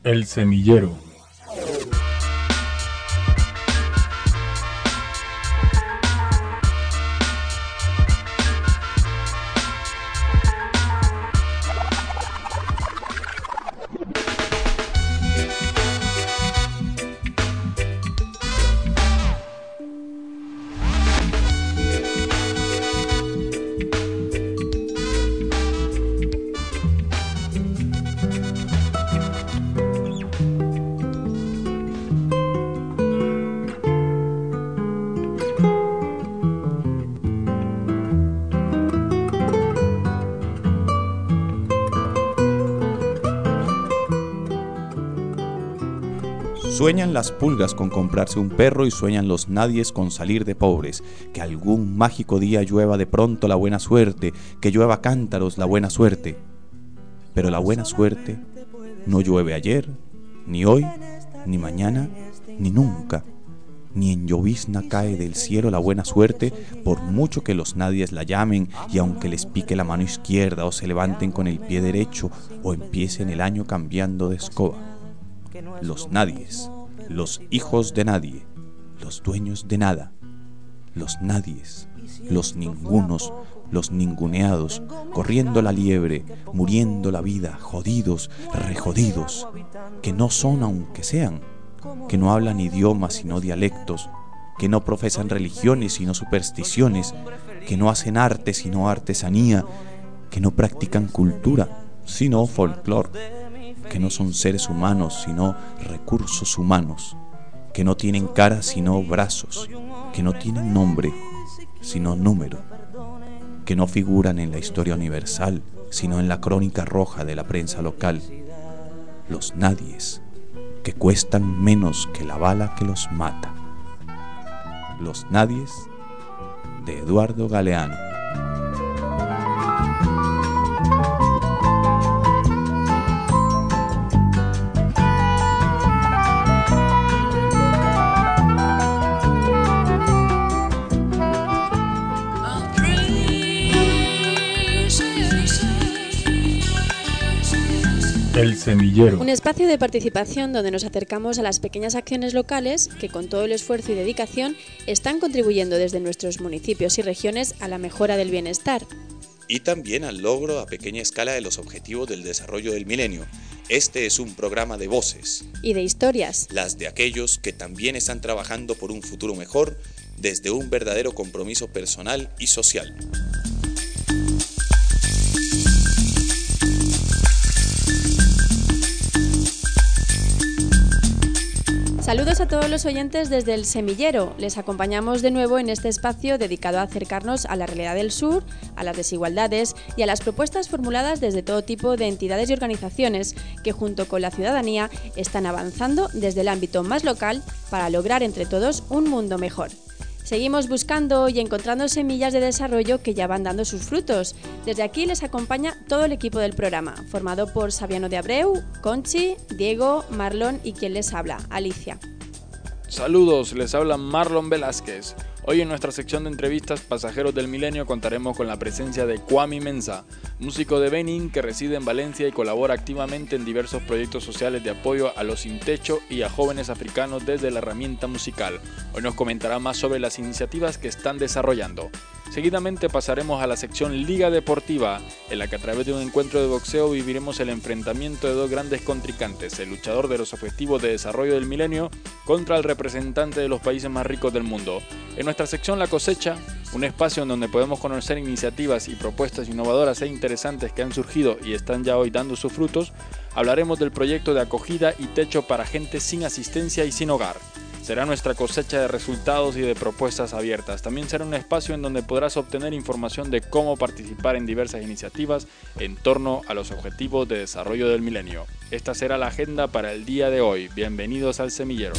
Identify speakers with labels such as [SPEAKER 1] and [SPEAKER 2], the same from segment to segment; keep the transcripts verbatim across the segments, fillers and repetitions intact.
[SPEAKER 1] El semillero.
[SPEAKER 2] Sueñan las pulgas con comprarse un perro y sueñan los nadies con salir de pobres, que algún mágico día llueva de pronto la buena suerte, que llueva cántaros la buena suerte. Pero la buena suerte no llueve ayer, ni hoy, ni mañana, ni nunca. Ni en llovizna cae del cielo la buena suerte, por mucho que los nadies la llamen, y aunque les pique la mano izquierda, o se levanten con el pie derecho, o empiecen el año cambiando de escoba. Los nadies, los hijos de nadie, los dueños de nada, los nadies, los ningunos, los ninguneados, corriendo la liebre, muriendo la vida, jodidos, rejodidos, que no son aunque sean, que no hablan idiomas sino dialectos, que no profesan religiones sino supersticiones, que no hacen arte sino artesanía, que no practican cultura sino folclore, que no son seres humanos sino recursos humanos, que no tienen cara sino brazos, que no tienen nombre sino número, que no figuran en la historia universal sino en la crónica roja de la prensa local. Los nadies, que cuestan menos que la bala que los mata. Los nadies de Eduardo Galeano.
[SPEAKER 1] El semillero.
[SPEAKER 3] Un espacio de participación donde nos acercamos a las pequeñas acciones locales que con todo el esfuerzo y dedicación están contribuyendo desde nuestros municipios y regiones a la mejora del bienestar.
[SPEAKER 2] Y también al logro a pequeña escala de los objetivos del desarrollo del milenio. Este es un programa de voces.
[SPEAKER 3] Y de historias.
[SPEAKER 2] Las de aquellos que también están trabajando por un futuro mejor desde un verdadero compromiso personal y social.
[SPEAKER 3] Saludos a todos los oyentes desde El Semillero. Les acompañamos de nuevo en este espacio dedicado a acercarnos a la realidad del sur, a las desigualdades y a las propuestas formuladas desde todo tipo de entidades y organizaciones que junto con la ciudadanía están avanzando desde el ámbito más local para lograr entre todos un mundo mejor. Seguimos buscando y encontrando semillas de desarrollo que ya van dando sus frutos. Desde aquí les acompaña todo el equipo del programa, formado por Sabiano de Abreu, Conchi, Diego, Marlon y quien les habla, Alicia.
[SPEAKER 4] Saludos, les habla Marlon Velázquez. Hoy en nuestra sección de entrevistas Pasajeros del Milenio contaremos con la presencia de Kwame Mensah, músico de Benín que reside en Valencia y colabora activamente en diversos proyectos sociales de apoyo a los sin techo y a jóvenes africanos desde la herramienta musical. Hoy nos comentará más sobre las iniciativas que están desarrollando. Seguidamente pasaremos a la sección Liga Deportiva, en la que a través de un encuentro de boxeo viviremos el enfrentamiento de dos grandes contrincantes, el luchador de los Objetivos de Desarrollo del Milenio contra el representante de los países más ricos del mundo. En nuestra sección La Cosecha, un espacio en donde podemos conocer iniciativas y propuestas innovadoras e interesantes que han surgido y están ya hoy dando sus frutos, hablaremos del proyecto de acogida y techo para gente sin asistencia y sin hogar. Será nuestra cosecha de resultados y de propuestas abiertas. También será un espacio en donde podrás obtener información de cómo participar en diversas iniciativas en torno a los Objetivos de Desarrollo del Milenio. Esta será la agenda para el día de hoy. Bienvenidos al Semillero.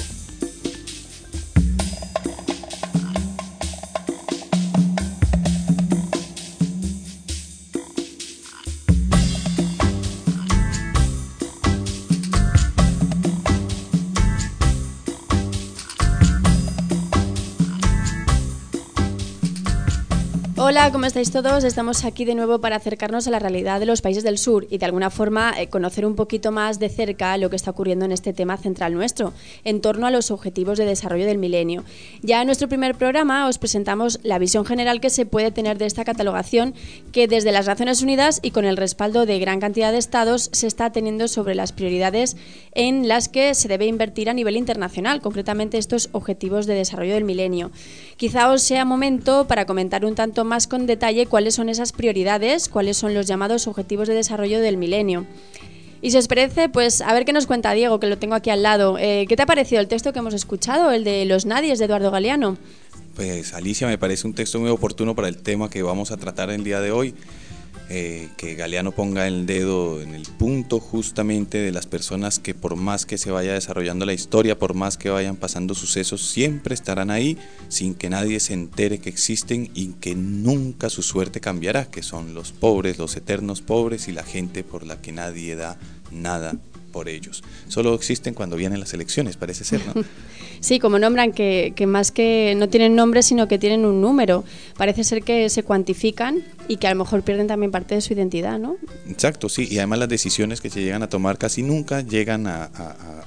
[SPEAKER 3] Hola, ¿cómo estáis todos? Estamos aquí de nuevo para acercarnos a la realidad de los países del sur y de alguna forma eh, conocer un poquito más de cerca lo que está ocurriendo en este tema central nuestro, en torno a los objetivos de desarrollo del milenio. Ya en nuestro primer programa os presentamos la visión general que se puede tener de esta catalogación que desde las Naciones Unidas y con el respaldo de gran cantidad de estados se está teniendo sobre las prioridades en las que se debe invertir a nivel internacional, concretamente estos objetivos de desarrollo del milenio. Quizá os sea momento para comentar un tanto más con detalle cuáles son esas prioridades, cuáles son los llamados objetivos de desarrollo del milenio. Y si os parece, pues a ver qué nos cuenta Diego, que lo tengo aquí al lado. Eh, ¿Qué te ha parecido el texto que hemos escuchado, el de Los Nadies de Eduardo Galeano?
[SPEAKER 2] Pues Alicia, me parece un texto muy oportuno para el tema que vamos a tratar el día de hoy. Eh, que Galeano ponga el dedo en el punto justamente de las personas que por más que se vaya desarrollando la historia, por más que vayan pasando sucesos, siempre estarán ahí sin que nadie se entere que existen y que nunca su suerte cambiará, que son los pobres, los eternos pobres y la gente por la que nadie da nada por ellos. Solo existen cuando vienen las elecciones, parece ser, ¿no?
[SPEAKER 3] Sí, como nombran que, que más que no tienen nombre, sino que tienen un número. Parece ser que se cuantifican y que a lo mejor pierden también parte de su identidad, ¿no?
[SPEAKER 2] Exacto, sí, y además las decisiones que se llegan a tomar casi nunca llegan a, a, a,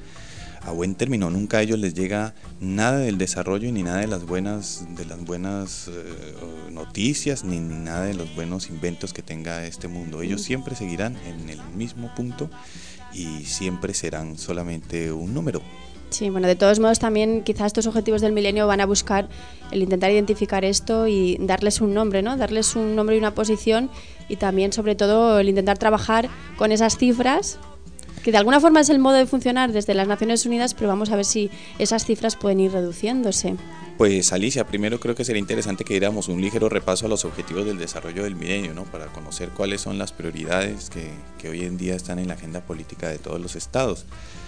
[SPEAKER 2] a buen término, nunca a ellos les llega nada del desarrollo ni nada de las buenas, de las buenas eh, noticias, ni, ni nada de los buenos inventos que tenga este mundo. Ellos siempre seguirán en el mismo punto y siempre serán solamente un número.
[SPEAKER 3] Sí, bueno, de todos modos también quizás estos objetivos del milenio van a buscar el intentar identificar esto y darles un nombre, ¿no? Darles un nombre y una posición y también sobre todo el intentar trabajar con esas cifras que de alguna forma es el modo de funcionar desde las Naciones Unidas, pero vamos a ver si esas cifras pueden ir reduciéndose.
[SPEAKER 2] Pues Alicia, primero creo que sería interesante que diéramos un ligero repaso a los objetivos del desarrollo del milenio, ¿no? Para conocer cuáles son las prioridades que, que hoy en día están en la agenda política de todos los estados.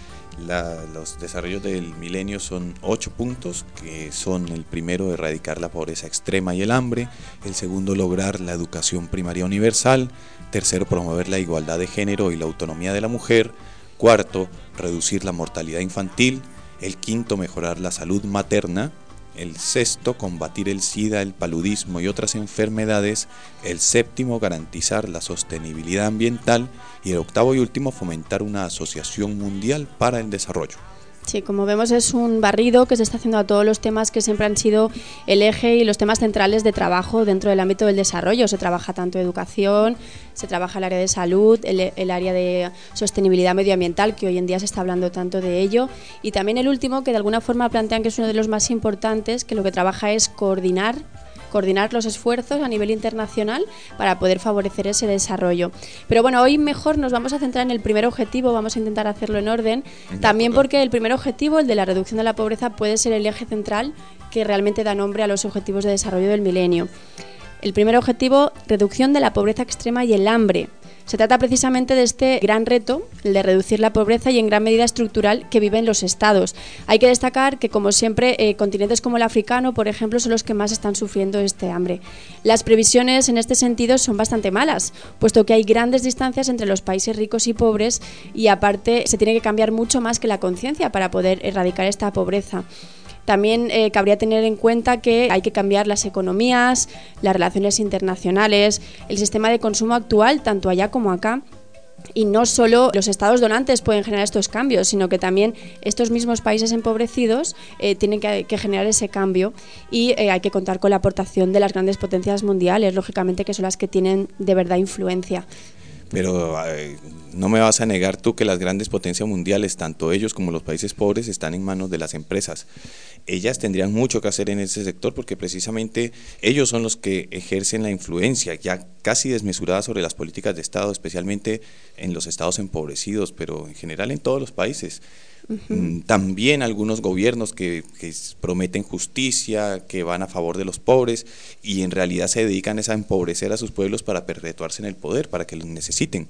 [SPEAKER 2] La, los desarrollos del milenio son ocho puntos, que son el primero, erradicar la pobreza extrema y el hambre; el segundo, lograr la educación primaria universal; tercero, promover la igualdad de género y la autonomía de la mujer; cuarto, reducir la mortalidad infantil; el quinto, mejorar la salud materna; el sexto, combatir el SIDA, el paludismo y otras enfermedades; el séptimo, garantizar la sostenibilidad ambiental; y el octavo y último, fomentar una asociación mundial para el desarrollo.
[SPEAKER 3] Sí, como vemos es un barrido que se está haciendo a todos los temas que siempre han sido el eje y los temas centrales de trabajo dentro del ámbito del desarrollo. Se trabaja tanto educación, se trabaja el área de salud, el, el área de sostenibilidad medioambiental, que hoy en día se está hablando tanto de ello, y también el último, que de alguna forma plantean que es uno de los más importantes, que lo que trabaja es coordinar coordinar los esfuerzos a nivel internacional para poder favorecer ese desarrollo. Pero bueno, hoy mejor nos vamos a centrar en el primer objetivo, vamos a intentar hacerlo en orden, también porque el primer objetivo, el de la reducción de la pobreza, puede ser el eje central que realmente da nombre a los objetivos de desarrollo del milenio. El primer objetivo, reducción de la pobreza extrema y el hambre. Se trata precisamente de este gran reto, el de reducir la pobreza y en gran medida estructural que viven los estados. Hay que destacar que, como siempre, eh, continentes como el africano, por ejemplo, son los que más están sufriendo este hambre. Las previsiones en este sentido son bastante malas, puesto que hay grandes distancias entre los países ricos y pobres y aparte se tiene que cambiar mucho más que la conciencia para poder erradicar esta pobreza. También eh, cabría tener en cuenta que hay que cambiar las economías, las relaciones internacionales, el sistema de consumo actual, tanto allá como acá. Y no solo los estados donantes pueden generar estos cambios, sino que también estos mismos países empobrecidos eh, tienen que, que generar ese cambio y eh, hay que contar con la aportación de las grandes potencias mundiales, lógicamente, que son las que tienen de verdad influencia.
[SPEAKER 2] Pero eh, no me vas a negar tú que las grandes potencias mundiales, tanto ellos como los países pobres, están en manos de las empresas. Ellas tendrían mucho que hacer en ese sector porque precisamente ellos son los que ejercen la influencia ya casi desmesurada sobre las políticas de Estado, especialmente en los estados empobrecidos, pero en general en todos los países. Uh-huh. También algunos gobiernos que, que prometen justicia, que van a favor de los pobres y en realidad se dedican a empobrecer a sus pueblos para perpetuarse en el poder, para que los necesiten.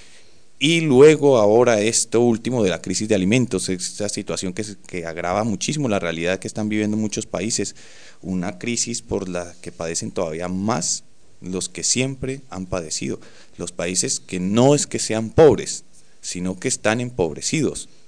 [SPEAKER 2] Y luego ahora esto último de la crisis de alimentos, esta situación que, que agrava muchísimo la realidad que están viviendo muchos países, una crisis por la que padecen todavía más los que siempre han padecido, los países que no es que sean pobres, sino que están empobrecidos.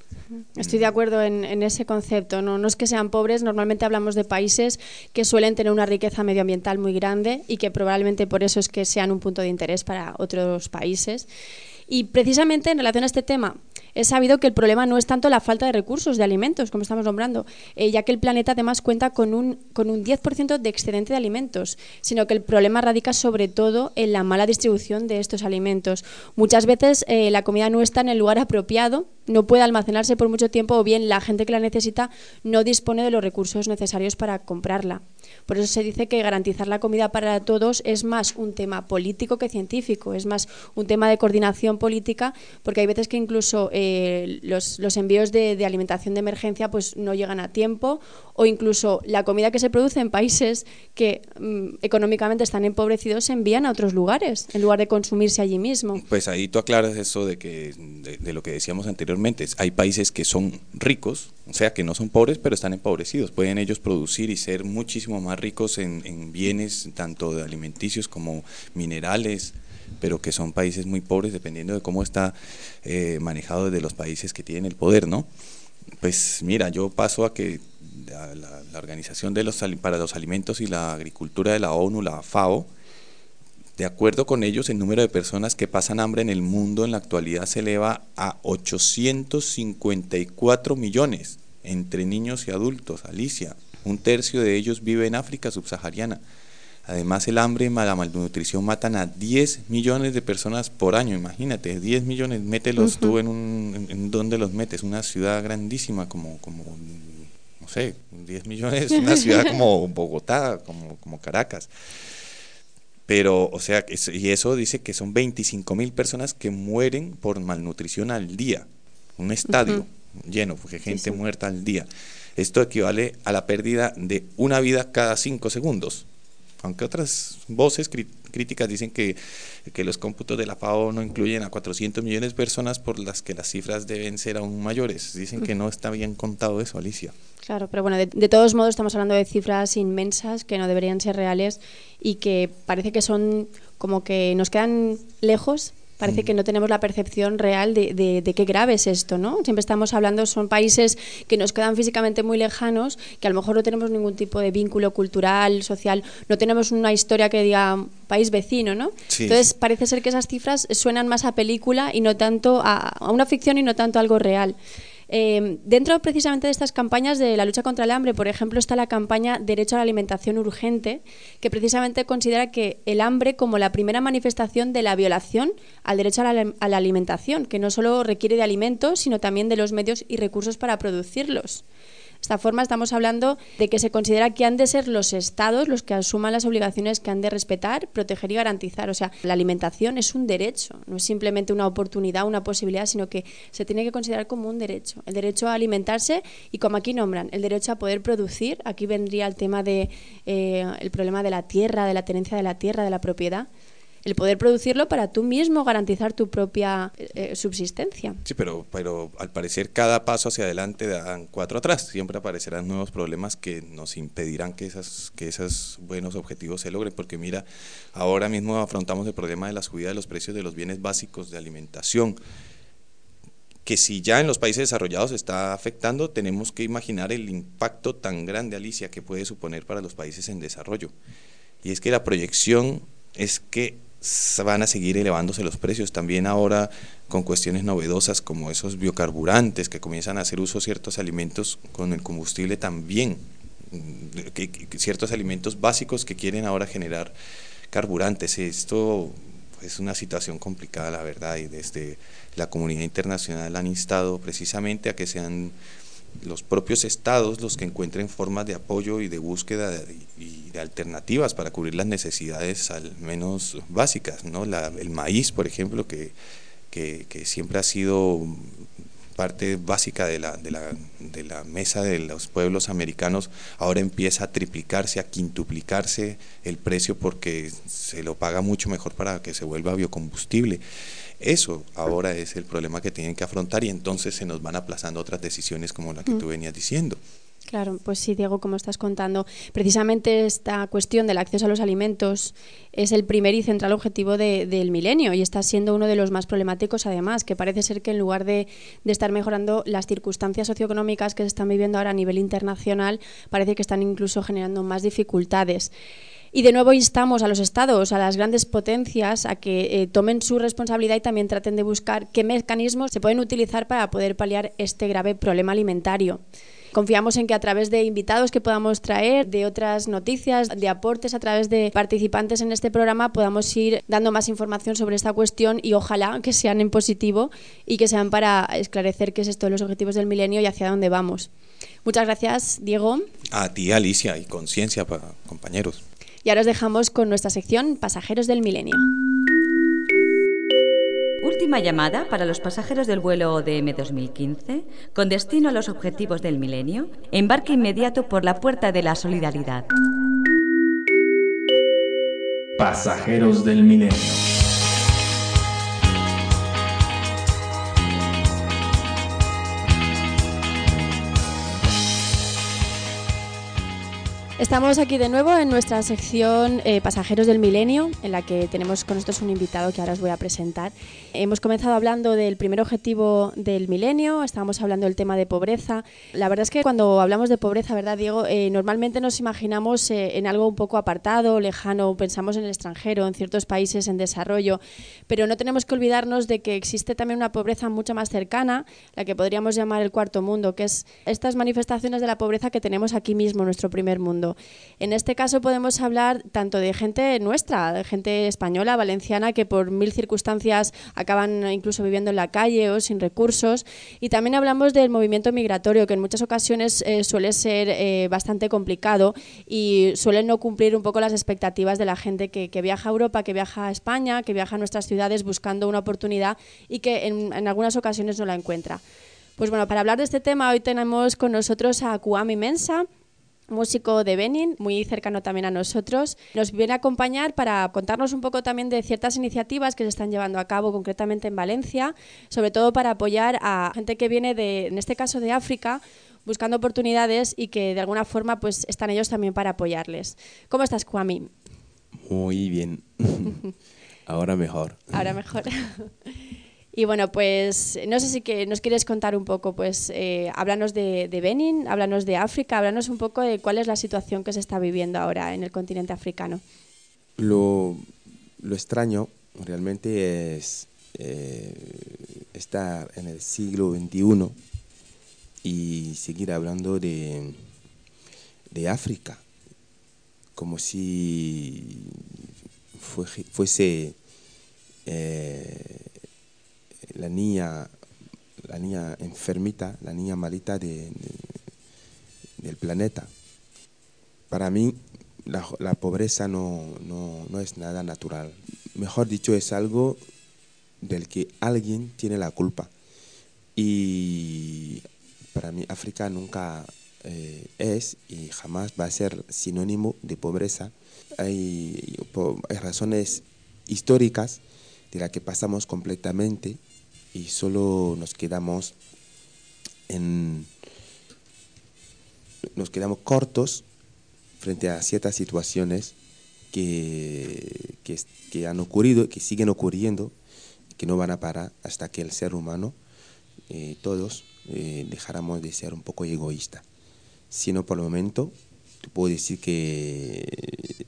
[SPEAKER 3] Estoy de acuerdo en, en ese concepto. No, no es que sean pobres, normalmente hablamos de países que suelen tener una riqueza medioambiental muy grande y que probablemente por eso es que sean un punto de interés para otros países. Y precisamente en relación a este tema, es sabido que el problema no es tanto la falta de recursos de alimentos, como estamos nombrando, eh, ya que el planeta además cuenta con un, con un diez por ciento de excedente de alimentos, sino que el problema radica sobre todo en la mala distribución de estos alimentos. Muchas veces eh, la comida no está en el lugar apropiado, no puede almacenarse por mucho tiempo o bien la gente que la necesita no dispone de los recursos necesarios para comprarla. Por eso se dice que garantizar la comida para todos es más un tema político que científico, es más un tema de coordinación política, porque hay veces que incluso eh, los, los envíos de, de alimentación de emergencia pues no llegan a tiempo, o incluso la comida que se produce en países que mm, económicamente están empobrecidos se envían a otros lugares en lugar de consumirse allí mismo.
[SPEAKER 2] Pues ahí tú aclaras eso de que de, de lo que decíamos anteriormente. Hay países que son ricos, o sea que no son pobres pero están empobrecidos, pueden ellos producir y ser muchísimo más ricos en, en bienes tanto de alimenticios como minerales, pero que son países muy pobres dependiendo de cómo está eh, manejado desde los países que tienen el poder, ¿no? Pues mira, yo paso a que la, la, la Organización de los, para los Alimentos y la Agricultura de la ONU, la FAO, de acuerdo con ellos, el número de personas que pasan hambre en el mundo en la actualidad se eleva a ochocientos cincuenta y cuatro millones entre niños y adultos. Alicia, un tercio de ellos vive en África subsahariana. Además, el hambre y la malnutrición matan a diez millones de personas por año. Imagínate, diez millones, mételos uh-huh. tú en un, en, en dónde los metes, una ciudad grandísima como, como no sé, diez millones, una ciudad como Bogotá, como, como Caracas. Pero, o sea, y eso dice que son veinticinco mil personas que mueren por malnutrición al día. Un estadio uh-huh. lleno, porque gente sí, sí. muerta al día. Esto equivale a la pérdida de una vida cada cinco segundos. Aunque otras voces cri- críticas dicen que, que los cómputos de la FAO no incluyen a cuatrocientos millones de personas, por las que las cifras deben ser aún mayores. Dicen que no está bien contado eso, Alicia.
[SPEAKER 3] Claro, pero bueno, de, de todos modos estamos hablando de cifras inmensas que no deberían ser reales y que parece que son como que nos quedan lejos. Parece que no tenemos la percepción real de, de, de qué grave es esto, ¿no? Siempre estamos hablando, son países que nos quedan físicamente muy lejanos, que a lo mejor no tenemos ningún tipo de vínculo cultural, social, no tenemos una historia que diga país vecino, ¿no? Sí. Entonces parece ser que esas cifras suenan más a película y no tanto a, a una ficción y no tanto a algo real. Eh, dentro precisamente de estas campañas de la lucha contra el hambre, por ejemplo, está la campaña Derecho a la Alimentación Urgente, que precisamente considera que el hambre como la primera manifestación de la violación al derecho a la, a la alimentación, que no solo requiere de alimentos, sino también de los medios y recursos para producirlos. De esta forma estamos hablando de que se considera que han de ser los estados los que asuman las obligaciones que han de respetar, proteger y garantizar. O sea, la alimentación es un derecho, no es simplemente una oportunidad, una posibilidad, sino que se tiene que considerar como un derecho. El derecho a alimentarse y, como aquí nombran, el derecho a poder producir. Aquí vendría el tema de eh, el problema de la tierra, de la tenencia de la tierra, de la propiedad. El poder producirlo para tú mismo garantizar tu propia eh, subsistencia.
[SPEAKER 2] Sí, pero, pero al parecer cada paso hacia adelante dan cuatro atrás. Siempre aparecerán nuevos problemas que nos impedirán que, esas, que esos buenos objetivos se logren. Porque mira, ahora mismo afrontamos el problema de la subida de los precios de los bienes básicos de alimentación, que si ya en los países desarrollados está afectando, tenemos que imaginar el impacto tan grande, Alicia, que puede suponer para los países en desarrollo. Y es que la proyección es que van a seguir elevándose los precios, también ahora con cuestiones novedosas como esos biocarburantes que comienzan a hacer uso de ciertos alimentos con el combustible también, que, que, ciertos alimentos básicos que quieren ahora generar carburantes. Esto es una situación complicada, la verdad, y desde la comunidad internacional han instado precisamente a que sean los propios estados los que encuentren formas de apoyo y de búsqueda de, y de alternativas para cubrir las necesidades al menos básicas, ¿no? La, el maíz, por ejemplo, que, que, que siempre ha sido parte básica de la, de, la, de la mesa de los pueblos americanos, ahora empieza a triplicarse, a quintuplicarse el precio porque se lo paga mucho mejor para que se vuelva biocombustible. Eso ahora es el problema que tienen que afrontar y entonces se nos van aplazando otras decisiones como la que tú venías diciendo.
[SPEAKER 3] Claro, pues sí, Diego, como estás contando, precisamente esta cuestión del acceso a los alimentos es el primer y central objetivo de, del milenio y está siendo uno de los más problemáticos además, que parece ser que en lugar de, de estar mejorando las circunstancias socioeconómicas que se están viviendo ahora a nivel internacional, parece que están incluso generando más dificultades. Y de nuevo instamos a los estados, a las grandes potencias, a que eh, tomen su responsabilidad y también traten de buscar qué mecanismos se pueden utilizar para poder paliar este grave problema alimentario. Confiamos en que a través de invitados que podamos traer, de otras noticias, de aportes a través de participantes en este programa, podamos ir dando más información sobre esta cuestión y ojalá que sean en positivo y que sean para esclarecer qué es esto de los objetivos del milenio y hacia dónde vamos. Muchas gracias, Diego.
[SPEAKER 2] A ti, Alicia, y conciencia para compañeros.
[SPEAKER 3] Y ahora os dejamos con nuestra sección Pasajeros del Milenio.
[SPEAKER 5] Última llamada para los pasajeros del vuelo O D M dos mil quince con destino a los objetivos del milenio. Embarque inmediato por la puerta de la solidaridad.
[SPEAKER 1] Pasajeros del Milenio.
[SPEAKER 3] Estamos aquí de nuevo en nuestra sección eh, Pasajeros del Milenio, en la que tenemos con nosotros un invitado que ahora os voy a presentar. Hemos comenzado hablando del primer objetivo del milenio, estábamos hablando del tema de pobreza. La verdad es que cuando hablamos de pobreza, ¿verdad, Diego? Eh, normalmente nos imaginamos eh, en algo un poco apartado, lejano, pensamos en el extranjero, en ciertos países en desarrollo, pero no tenemos que olvidarnos de que existe también una pobreza mucho más cercana, la que podríamos llamar el cuarto mundo, que es estas manifestaciones de la pobreza que tenemos aquí mismo, en nuestro primer mundo. En este caso podemos hablar tanto de gente nuestra, de gente española, valenciana, que por mil circunstancias acaban incluso viviendo en la calle o sin recursos, y también hablamos del movimiento migratorio, que en muchas ocasiones eh, suele ser eh, bastante complicado y suele no cumplir un poco las expectativas de la gente que, que viaja a Europa, que viaja a España, que viaja a nuestras ciudades buscando una oportunidad y que en, en algunas ocasiones no la encuentra. Pues bueno, para hablar de este tema hoy tenemos con nosotros a Kwame Mensah, músico de Benin, muy cercano también a nosotros. Nos viene a acompañar para contarnos un poco también de ciertas iniciativas que se están llevando a cabo concretamente en Valencia, sobre todo para apoyar a gente que viene de, en este caso de África, buscando oportunidades y que de alguna forma pues están ellos también para apoyarles. ¿Cómo estás, Kwame?
[SPEAKER 6] Muy bien. Ahora mejor.
[SPEAKER 3] Ahora mejor. Y bueno, pues no sé si que nos quieres contar un poco, pues eh, háblanos de, de Benin, háblanos de África, háblanos un poco de cuál es la situación que se está viviendo ahora en el continente africano.
[SPEAKER 6] Lo, lo extraño realmente es eh, estar en el siglo veintiuno y seguir hablando de, de África, como si fue, fuese... Eh, la niña, la niña enfermita, la niña malita de, de, del planeta. Para mí, la, la pobreza no, no, no es nada natural. Mejor dicho, es algo del que alguien tiene la culpa. Y para mí, África nunca eh, es y jamás va a ser sinónimo de pobreza. Hay, hay razones históricas de las que pasamos completamente y solo nos quedamos en nos quedamos cortos frente a ciertas situaciones que, que, que han ocurrido, que siguen ocurriendo, que no van a parar hasta que el ser humano, eh, todos, eh, dejáramos de ser un poco egoístas. Si no, por el momento, te puedo decir que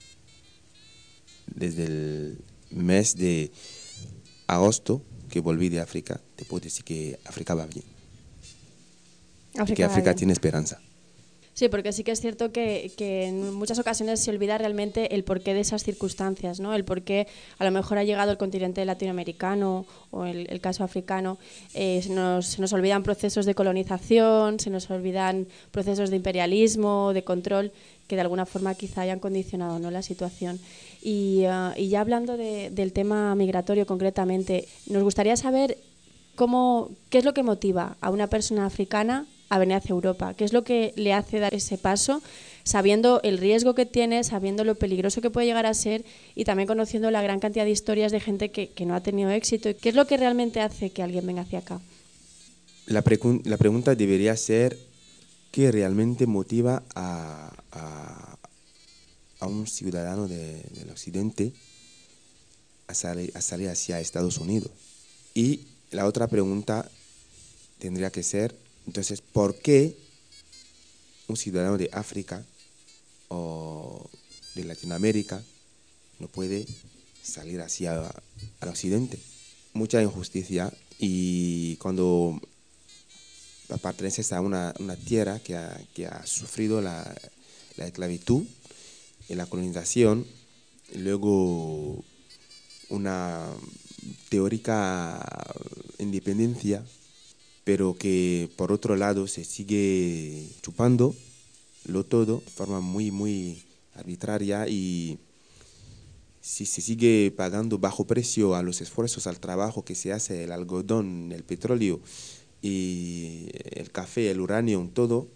[SPEAKER 6] desde el mes de agosto que volví de África, te puedo decir que África va bien.
[SPEAKER 3] África
[SPEAKER 6] que África tiene esperanza.
[SPEAKER 3] Sí, porque sí que es cierto que, que en muchas ocasiones se olvida realmente el porqué de esas circunstancias, ¿no? El porqué a lo mejor ha llegado el continente latinoamericano o el, el caso africano. Eh, se, nos, se nos olvidan procesos de colonización, se nos olvidan procesos de imperialismo, de control, que de alguna forma quizá hayan condicionado, ¿no?, la situación. Y, uh, y ya hablando de, del tema migratorio concretamente, nos gustaría saber cómo, qué es lo que motiva a una persona africana a venir hacia Europa, qué es lo que le hace dar ese paso, sabiendo el riesgo que tiene, sabiendo lo peligroso que puede llegar a ser y también conociendo la gran cantidad de historias de gente que, que no ha tenido éxito. ¿Qué es lo que realmente hace que alguien venga hacia acá?
[SPEAKER 6] La, pregun- la pregunta debería ser ¿qué realmente motiva a, a, a un ciudadano de, del occidente a salir, a salir hacia Estados Unidos? Y la otra pregunta tendría que ser, entonces, ¿por qué un ciudadano de África o de Latinoamérica no puede salir hacia al occidente? Mucha injusticia, y cuando perteneces a una, una tierra que ha, que ha sufrido la, la esclavitud y la colonización, y luego una teórica independencia, pero que por otro lado se sigue chupando lo todo de forma muy, muy arbitraria, y si se sigue pagando bajo precio a los esfuerzos, al trabajo que se hace, el algodón, el petróleo y el café, el uranio, todo,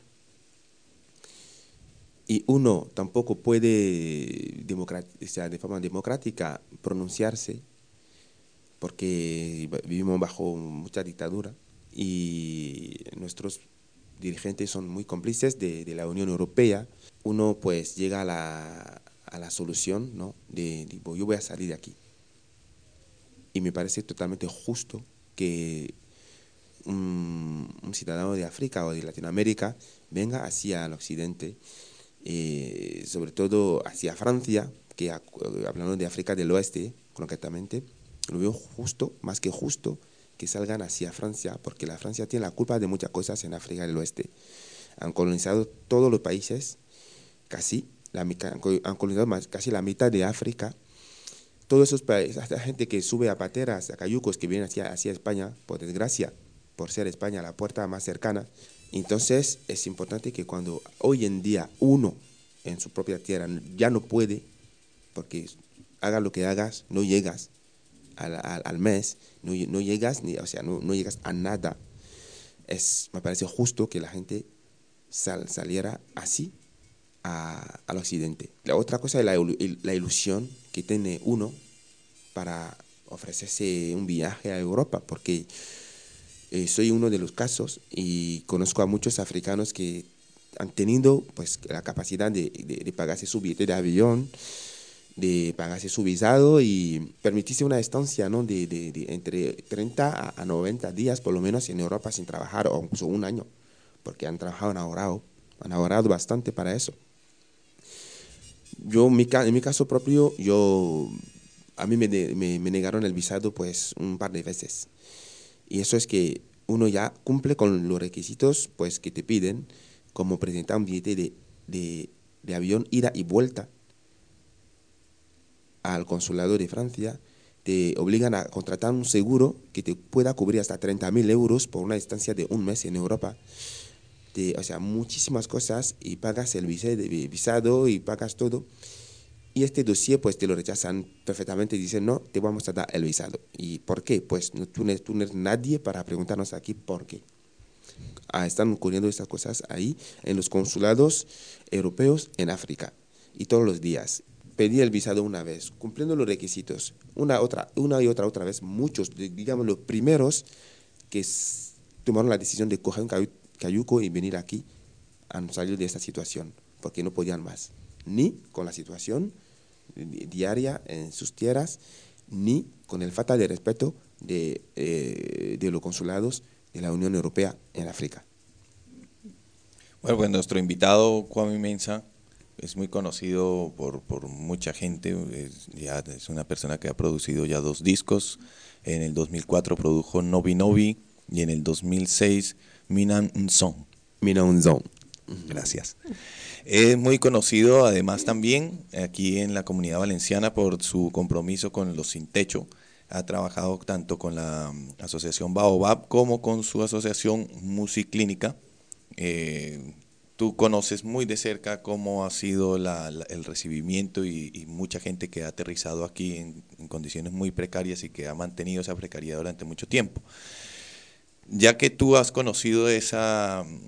[SPEAKER 6] y uno tampoco puede o sea, de forma democrática pronunciarse, porque vivimos bajo mucha dictadura y nuestros dirigentes son muy cómplices de, de la Unión Europea, uno pues llega a la, a la solución, ¿no? de, de yo voy a salir de aquí. Y me parece totalmente justo que un, un ciudadano de África o de Latinoamérica venga hacia el occidente, eh, sobre todo hacia Francia, que hablando de África del Oeste concretamente, lo veo justo, más que justo, que salgan hacia Francia, porque la Francia tiene la culpa de muchas cosas en África del Oeste. Han colonizado todos los países, casi, la, han colonizado más, casi la mitad de África. Todos esos países, hasta gente que sube a pateras, a cayucos, que vienen hacia, hacia España, por desgracia, por ser España la puerta más cercana. Entonces es importante que cuando hoy en día uno en su propia tierra ya no puede, porque haga lo que hagas, no llegas al, al, al mes, no, no llegas ni, o sea, no, no llegas a nada, es, me parece justo que la gente sal, saliera así a, al occidente. La otra cosa es la, la ilusión que tiene uno para ofrecerse un viaje a Europa, porque eh, soy uno de los casos y conozco a muchos africanos que han tenido pues la capacidad de, de, de pagarse su billete de avión, de pagarse su visado y permitirse una estancia, ¿no? de, de, de entre treinta a noventa días por lo menos en Europa sin trabajar, o incluso un año, porque han trabajado, han ahorrado, han ahorrado bastante para eso. Yo, en mi, en mi caso propio, yo, a mí me, me, me negaron el visado pues un par de veces. Y eso es que uno ya cumple con los requisitos pues que te piden, como presentar un billete de, de, de avión ida y vuelta al consulado de Francia, te obligan a contratar un seguro que te pueda cubrir hasta treinta mil euros por una estancia de un mes en Europa. Te, o sea, muchísimas cosas, y pagas el visado y pagas todo. Y este dossier pues te lo rechazan perfectamente, dicen no, te vamos a dar el visado. ¿Y por qué? Pues no, tú, no, tú no eres nadie para preguntarnos aquí por qué. Ah, están ocurriendo estas cosas ahí en los consulados europeos en África, y todos los días. Pedí el visado una vez, cumpliendo los requisitos, una, otra, una y otra, otra vez, muchos, digamos, los primeros que tomaron la decisión de coger un cayuco y venir aquí han salido de esta situación, porque no podían más, ni con la situación diaria en sus tierras, ni con el falta de respeto de, eh, de los consulados de la Unión Europea en África.
[SPEAKER 2] Bueno, pues nuestro invitado, Kwame Mensah, es muy conocido por, por mucha gente, es, ya es una persona que ha producido ya dos discos. En el dos mil cuatro produjo Novi Novi y en el dos mil seis Mina Nzong.
[SPEAKER 6] Mina Nzong.
[SPEAKER 2] Gracias. Es muy conocido además también aquí en la Comunidad Valenciana por su compromiso con los sin techo. Ha trabajado tanto con la asociación Baobab como con su asociación Musiclínica. Eh, Tú conoces muy de cerca cómo ha sido la, la, el recibimiento y, y mucha gente que ha aterrizado aquí en, en condiciones muy precarias y que ha mantenido esa precariedad durante mucho tiempo. Ya que tú has conocido esa,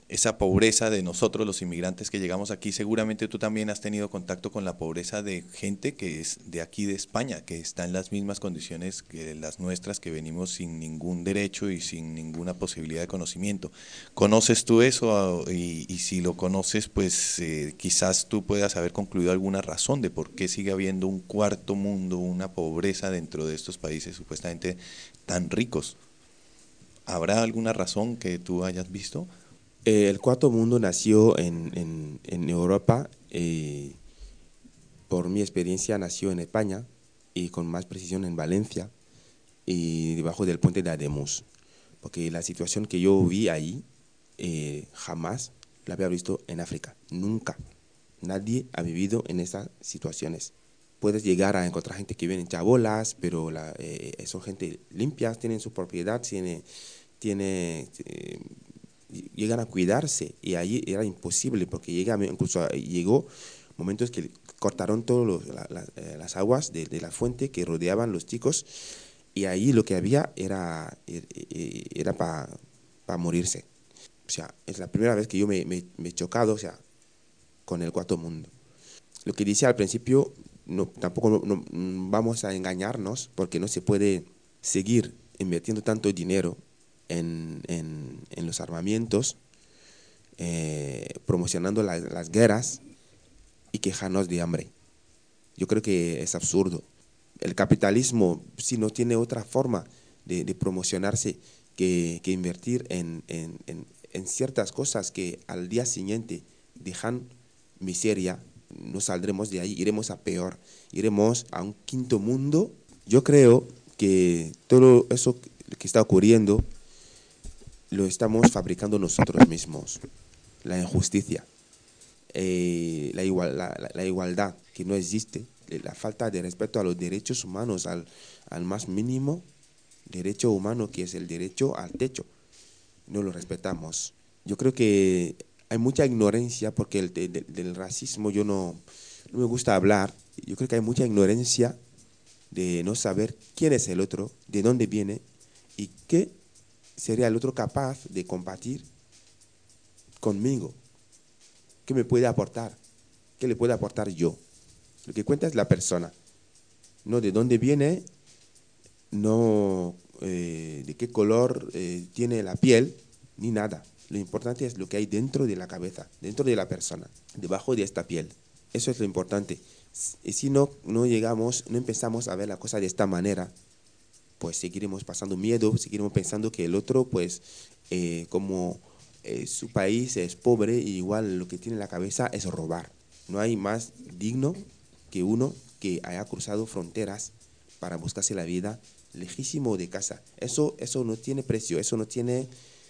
[SPEAKER 2] esa pobreza de nosotros los inmigrantes que llegamos aquí. Seguramente tú también has tenido contacto con la pobreza de gente que es de aquí de España, que está en las mismas condiciones que las nuestras, que venimos sin ningún derecho y sin ninguna posibilidad de conocimiento. ¿Conoces tú eso? Y, y si lo conoces, pues eh, quizás tú puedas haber concluido alguna razón de por qué sigue habiendo un cuarto mundo, una pobreza dentro de estos países supuestamente tan ricos. ¿Habrá alguna razón que tú hayas visto?
[SPEAKER 6] Eh, el cuarto mundo nació en, en, en Europa, eh, por mi experiencia nació en España y con más precisión en Valencia y debajo del puente de Ademuz, porque la situación que yo vi ahí eh, jamás la había visto en África, nunca, nadie ha vivido en esas situaciones. Puedes llegar a encontrar gente que viene en chabolas, pero la, eh, son gente limpia, tienen su propiedad, tiene, tiene eh, llegan a cuidarse, y allí era imposible porque llega, incluso llegó momentos que cortaron todas la, la, las aguas de, de la fuente que rodeaban los chicos, y ahí lo que había era, era para pa morirse. O sea, es la primera vez que yo me, me, me he chocado, o sea, con el cuarto mundo. Lo que decía al principio, no, tampoco no, no, vamos a engañarnos, porque no se puede seguir invirtiendo tanto dinero En, en, en los armamentos, eh, promocionando la, las guerras y quejarnos de hambre. Yo creo que es absurdo. El capitalismo, si no tiene otra forma de, de promocionarse que, que invertir en, en, en, en ciertas cosas que al día siguiente dejan miseria, no saldremos de ahí, iremos a peor, iremos a un quinto mundo. Yo creo que todo eso que está ocurriendo lo estamos fabricando nosotros mismos. La injusticia, eh, la, igual, la, la, la igualdad que no existe, la falta de respeto a los derechos humanos, al, al más mínimo derecho humano, que es el derecho al techo. No lo respetamos. Yo creo que hay mucha ignorancia, porque el, de, de, del racismo yo no, no me gusta hablar. Yo creo que hay mucha ignorancia de no saber quién es el otro, de dónde viene y qué sería el otro capaz de compartir conmigo. ¿Qué me puede aportar? ¿Qué le puedo aportar yo? Lo que cuenta es la persona, no de dónde viene, no eh, de qué color eh, tiene la piel, ni nada. Lo importante es lo que hay dentro de la cabeza, dentro de la persona, debajo de esta piel. Eso es lo importante. Y si no, no llegamos, no empezamos a ver la cosa de esta manera, pues seguiremos pasando miedo, seguiremos pensando que el otro, pues, eh, como eh, su país es pobre, y igual lo que tiene en la cabeza es robar. No hay más digno que uno que haya cruzado fronteras para buscarse la vida lejísimo de casa. Eso, eso no tiene precio, eso no tiene,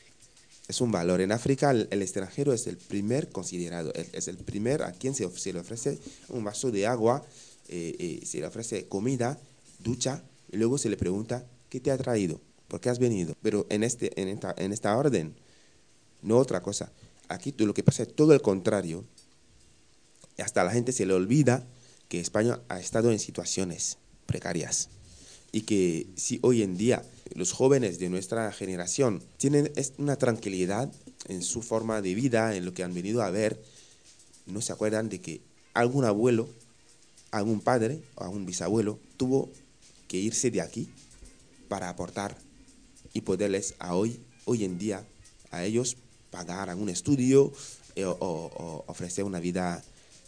[SPEAKER 6] es un valor. En África el, el extranjero es el primer considerado, es el primer a quien se, se le ofrece un vaso de agua, eh, eh, se le ofrece comida, ducha, y luego se le pregunta, ¿qué te ha traído? ¿Por qué has venido? Pero en, este, en, esta, en esta orden, no otra cosa. Aquí lo que pasa es todo el contrario. Hasta a la gente se le olvida que España ha estado en situaciones precarias. Y que si hoy en día los jóvenes de nuestra generación tienen una tranquilidad en su forma de vida, en lo que han venido a ver, no se acuerdan de que algún abuelo, algún padre o algún bisabuelo tuvo que irse de aquí para aportar y poderles a hoy, hoy en día a ellos pagar algún estudio eh, o, o ofrecer una vida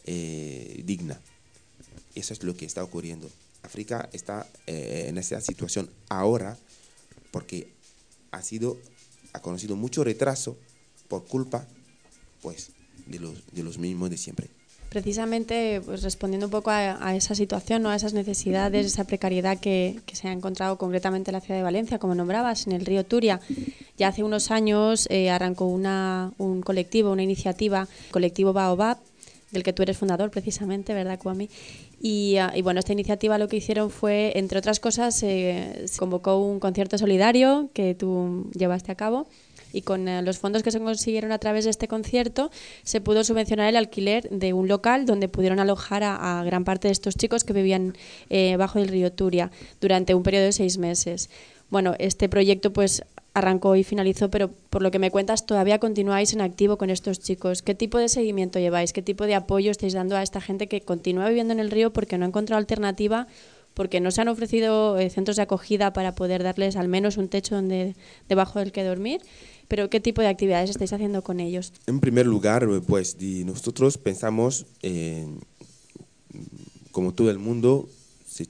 [SPEAKER 6] eh, digna. Eso es lo que está ocurriendo. África está eh, en esa situación ahora porque ha sido, ha conocido mucho retraso por culpa, pues, de los, de los mismos de siempre.
[SPEAKER 3] Precisamente, pues respondiendo un poco a, a esa situación, ¿no? A esas necesidades, esa precariedad que, que se ha encontrado concretamente en la ciudad de Valencia, como nombrabas, en el río Turia. Ya hace unos años eh, arrancó una, un colectivo, una iniciativa, el colectivo Baobab, del que tú eres fundador precisamente, ¿verdad, Kwame? Y, uh, y bueno, esta iniciativa lo que hicieron fue, entre otras cosas, eh, se convocó un concierto solidario que tú llevaste a cabo, y con eh, los fondos que se consiguieron a través de este concierto se pudo subvencionar el alquiler de un local donde pudieron alojar a, a gran parte de estos chicos que vivían eh, bajo el río Turia durante un periodo de seis meses. Bueno, este proyecto pues arrancó y finalizó, pero por lo que me cuentas todavía continuáis en activo con estos chicos. ¿Qué tipo de seguimiento lleváis? ¿Qué tipo de apoyo estáis dando a esta gente que continúa viviendo en el río porque no ha encontrado alternativa, porque no se han ofrecido eh, centros de acogida para poder darles al menos un techo donde, debajo del que dormir? Pero ¿qué tipo de actividades estáis haciendo con ellos?
[SPEAKER 6] En primer lugar, pues nosotros pensamos, eh, como todo el mundo, se,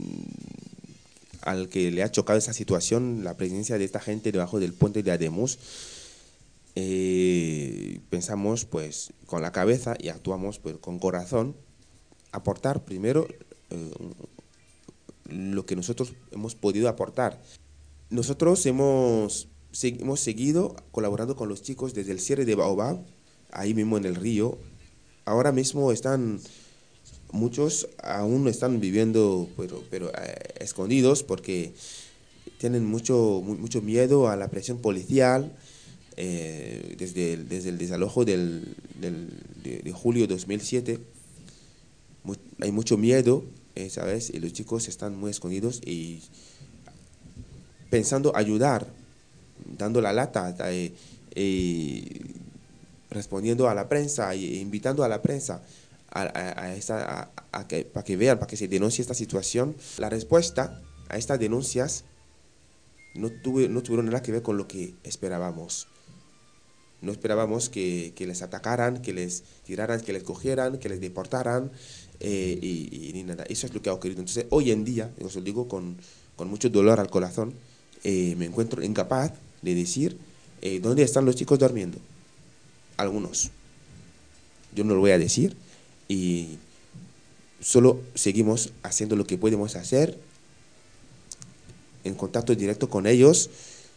[SPEAKER 6] al que le ha chocado esa situación, la presencia de esta gente debajo del puente de Ademuz, eh, pensamos pues con la cabeza y actuamos pues, con corazón, aportar primero eh, lo que nosotros hemos podido aportar. Nosotros hemos, hemos seguido colaborando con los chicos desde el cierre de Baobab, ahí mismo en el río. Ahora mismo están... Muchos aún están viviendo, pero, pero eh, escondidos porque tienen mucho, mu mucho miedo a la presión policial. Eh, desde, el, desde el desalojo del, del, de, de julio de dos mil siete, mu hay mucho miedo, eh, ¿sabes? Y los chicos están muy escondidos y pensando ayudar, dando la lata, eh, eh, respondiendo a la prensa e invitando a la prensa A, a, a esta, a, a que, para que vean, para que se denuncie esta situación. La respuesta a estas denuncias no, tuve, no tuvieron nada que ver con lo que esperábamos. No esperábamos que, que les atacaran, que les tiraran, que les cogieran, que les deportaran, eh, y, y ni nada. Eso es lo que ha ocurrido. Entonces, hoy en día, os lo digo con, con mucho dolor al corazón, eh, me encuentro incapaz de decir eh, dónde están los chicos durmiendo. Algunos. Yo no lo voy a decir. Y solo seguimos haciendo lo que podemos hacer, en contacto directo con ellos,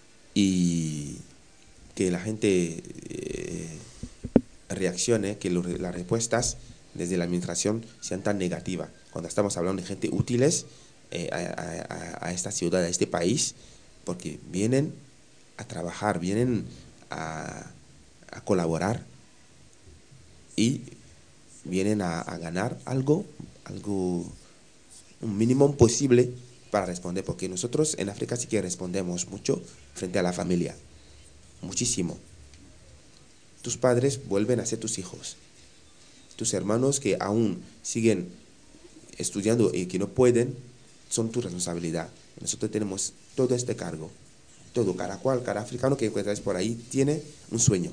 [SPEAKER 6] y que la gente eh, reaccione, que lo, las respuestas desde la administración sean tan negativas. Cuando estamos hablando de gente útiles eh, a, a, a esta ciudad, a este país, porque vienen a trabajar, vienen a, a colaborar y vienen a, a ganar algo, algo, un mínimo posible para responder, porque nosotros en África sí que respondemos mucho frente a la familia, muchísimo. Tus padres vuelven a ser tus hijos, tus hermanos que aún siguen estudiando y que no pueden, son tu responsabilidad. Nosotros tenemos todo este cargo, todo, cada cual, cada africano que encuentras por ahí tiene un sueño,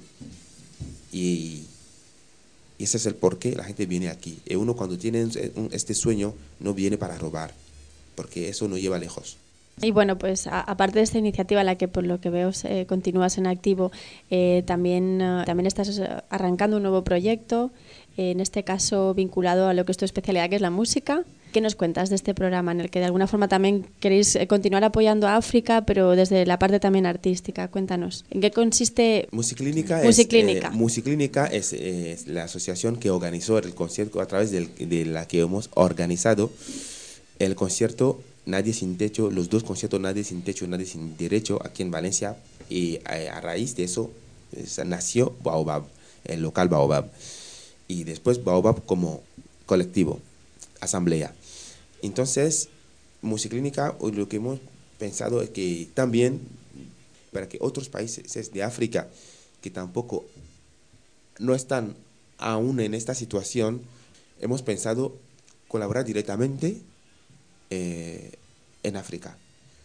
[SPEAKER 6] y Y ese es el por qué la gente viene aquí. Y uno cuando tiene este sueño no viene para robar, porque eso no lleva lejos.
[SPEAKER 3] Y bueno, pues a, aparte de esta iniciativa en la que por lo que veo eh, continúas en activo, eh, también, uh, también estás arrancando un nuevo proyecto, eh, en este caso vinculado a lo que es tu especialidad, que es la música. ¿Qué nos cuentas de este programa en el que de alguna forma también queréis continuar apoyando a África, pero desde la parte también artística? Cuéntanos, ¿en qué consiste
[SPEAKER 6] Musiclínica?
[SPEAKER 3] Musiclínica.
[SPEAKER 6] Es, eh, Musiclínica es, es la asociación que organizó el concierto, a través del, de la que hemos organizado el concierto Nadie Sin Techo, los dos conciertos Nadie Sin Techo, Nadie Sin Derecho, aquí en Valencia, y a, a raíz de eso es, nació Baobab, el local Baobab, y después Baobab como colectivo, asamblea. Entonces, Musiclínica, lo que hemos pensado es que también, para que otros países de África, que tampoco no están aún en esta situación, hemos pensado colaborar directamente eh, en África.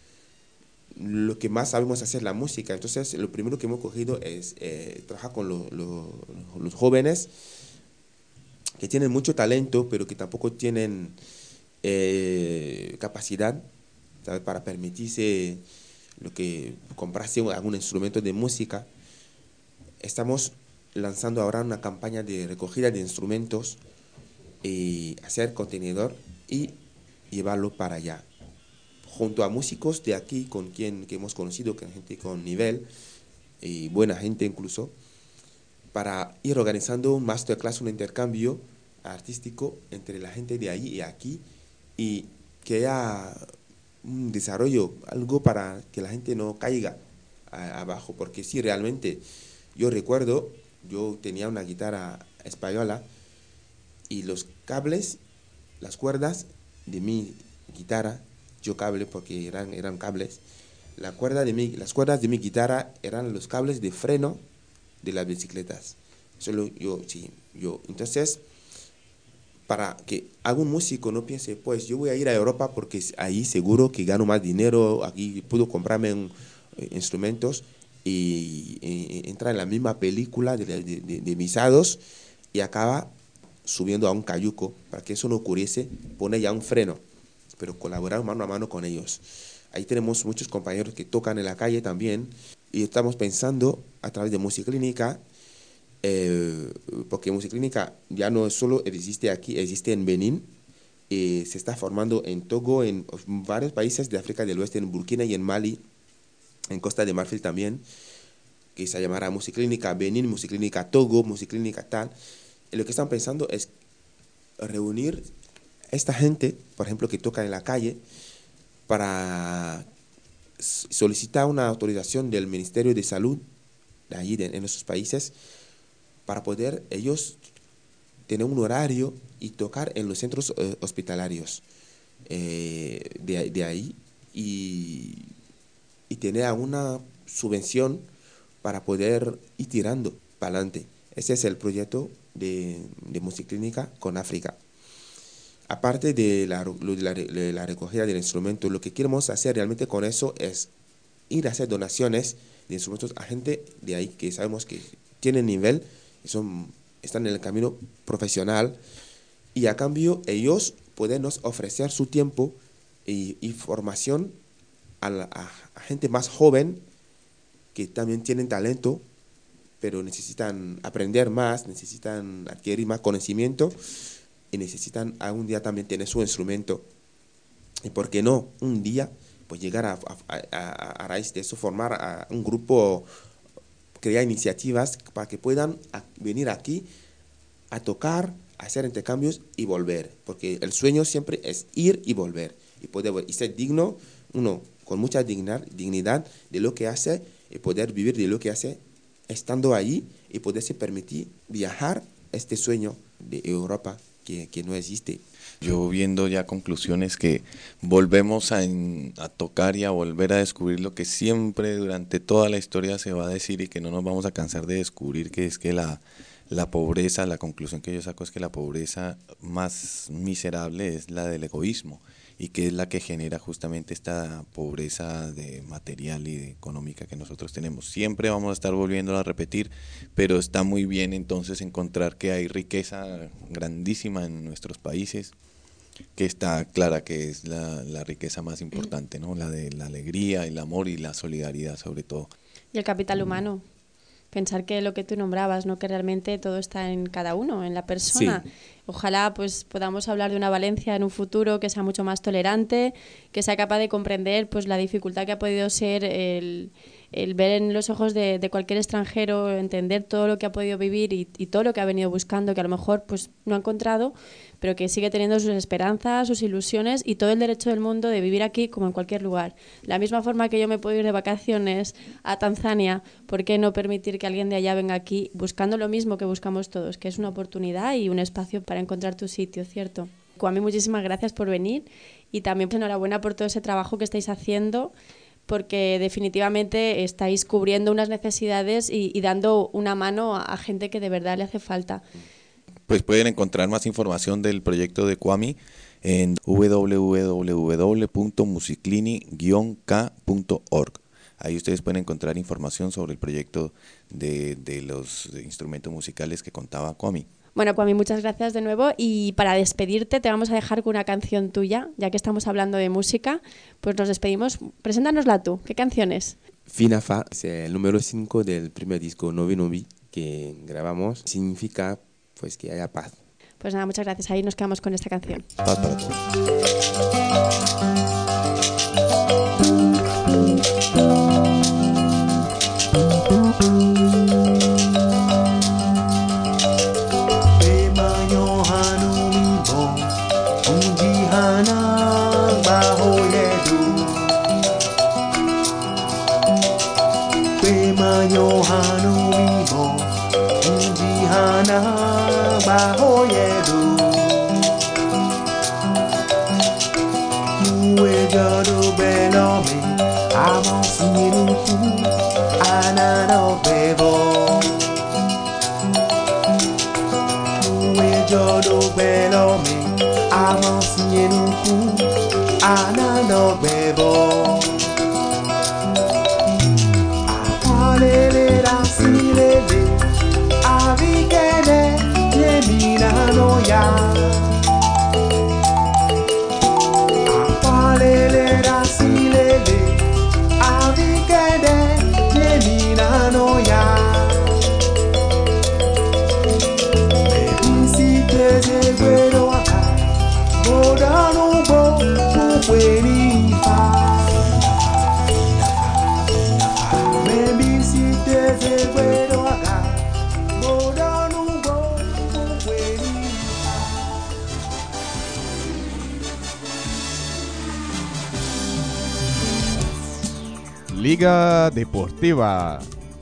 [SPEAKER 6] Lo que más sabemos hacer es la música, entonces lo primero que hemos cogido es eh, trabajar con lo, lo, los jóvenes que tienen mucho talento, pero que tampoco tienen Eh, capacidad, ¿sabes?, para permitirse lo que comprarse algún instrumento de música. Estamos lanzando ahora una campaña de recogida de instrumentos y hacer contenedor y llevarlo para allá, junto a músicos de aquí con quien que hemos conocido, que es gente con nivel y buena gente incluso, para ir organizando un masterclass, un intercambio artístico entre la gente de ahí y aquí, y que haya un desarrollo, algo para que la gente no caiga a, abajo, porque sí, realmente, yo recuerdo, yo tenía una guitarra española y los cables, las cuerdas de mi guitarra, yo cable porque eran, eran cables, la cuerda de mi, las cuerdas de mi guitarra eran los cables de freno de las bicicletas. Solo yo, sí, yo. Entonces, para que algún músico no piense, pues yo voy a ir a Europa porque ahí seguro que gano más dinero, aquí puedo comprarme un, eh, instrumentos y, y, y entra en la misma película de, de, de, de visados y acaba subiendo a un cayuco. Para que eso no ocurriese, pone ya un freno, pero colaborar mano a mano con ellos. Ahí tenemos muchos compañeros que tocan en la calle también y estamos pensando a través de Musiclínica, eh, porque Musiclínica ya no solo existe aquí, existe en Benín, eh, se está formando en Togo, en varios países de África del Oeste, en Burkina y en Mali, en Costa de Marfil también, que se llamará Musiclínica Benín, Musiclínica Togo, Musiclínica tal. Y lo que están pensando es reunir a esta gente, por ejemplo, que toca en la calle, para solicitar una autorización del Ministerio de Salud de allí, de, en esos países, para poder ellos tener un horario y tocar en los centros eh, hospitalarios eh, de, de ahí y, y tener una subvención para poder ir tirando para adelante. Ese es el proyecto de, de Musiclínica con África. Aparte de la, de, la, de la recogida del instrumento, lo que queremos hacer realmente con eso es ir a hacer donaciones de instrumentos a gente de ahí que sabemos que tienen nivel, son, están en el camino profesional, y a cambio ellos pueden nos ofrecer su tiempo y, y formación a, la, a, a gente más joven que también tienen talento, pero necesitan aprender más, necesitan adquirir más conocimiento y necesitan algún día también tener su instrumento. Y por qué no, un día, pues llegar a, a, a, a raíz de eso, formar a un grupo, crear iniciativas para que puedan a, venir aquí a tocar, a hacer intercambios y volver. Porque el sueño siempre es ir y volver. Y poder y ser digno, uno con mucha dignidad, dignidad de lo que hace y poder vivir de lo que hace estando allí y poderse permitir viajar este sueño de Europa que, que no existe.
[SPEAKER 2] Yo viendo ya conclusiones que volvemos a, en, a tocar y a volver a descubrir lo que siempre durante toda la historia se va a decir y que no nos vamos a cansar de descubrir, que es que la, la pobreza, la conclusión que yo saco es que la pobreza más miserable es la del egoísmo y que es la que genera justamente esta pobreza de material y de económica que nosotros tenemos. Siempre vamos a estar volviendo a repetir, pero está muy bien entonces encontrar que hay riqueza grandísima en nuestros países, que está clara que es la, la riqueza más importante, ¿no? La de la alegría, el amor y la solidaridad sobre todo.
[SPEAKER 3] Y el capital humano. Pensar que lo que tú nombrabas, ¿no? Que realmente todo está en cada uno, en la persona. Sí. Ojalá pues podamos hablar de una Valencia en un futuro que sea mucho más tolerante, que sea capaz de comprender pues la dificultad que ha podido ser el, el ver en los ojos de, de cualquier extranjero, entender todo lo que ha podido vivir y, y todo lo que ha venido buscando, que a lo mejor pues no ha encontrado, pero que sigue teniendo sus esperanzas, sus ilusiones y todo el derecho del mundo de vivir aquí como en cualquier lugar. La misma forma que yo me puedo ir de vacaciones a Tanzania, ¿por qué no permitir que alguien de allá venga aquí buscando lo mismo que buscamos todos, que es una oportunidad y un espacio para encontrar tu sitio, ¿cierto? Kwame, muchísimas gracias por venir y también enhorabuena por todo ese trabajo que estáis haciendo, porque definitivamente estáis cubriendo unas necesidades y, y dando una mano a, a gente que de verdad le hace falta.
[SPEAKER 2] Pues pueden encontrar más información del proyecto de Kwame en w w w punto musiclini guion k punto org. Ahí ustedes pueden encontrar información sobre el proyecto de, de los instrumentos musicales que contaba Kwame.
[SPEAKER 3] Bueno, Kwame, muchas gracias de nuevo y para despedirte te vamos a dejar con una canción tuya, ya que estamos hablando de música, pues nos despedimos. Preséntanosla tú, ¿qué canción es?
[SPEAKER 6] Finafa, es el número cinco del primer disco Novi Novi que grabamos, significa pues que haya paz.
[SPEAKER 3] Pues nada, muchas gracias, ahí nos quedamos con esta canción.
[SPEAKER 2] Paz para todos.
[SPEAKER 7] Bajo
[SPEAKER 6] sinyenuku anano bebo uwe jodo belo mi amo sinyenuku anano bebo apalele rasilele avikene yeminano ya apalele rasilele avikene yeminano ya ebisite zegwero aka modano bo ukweni fa ebisite zegwero aka modano bo ukweni
[SPEAKER 7] Liga Deportiva.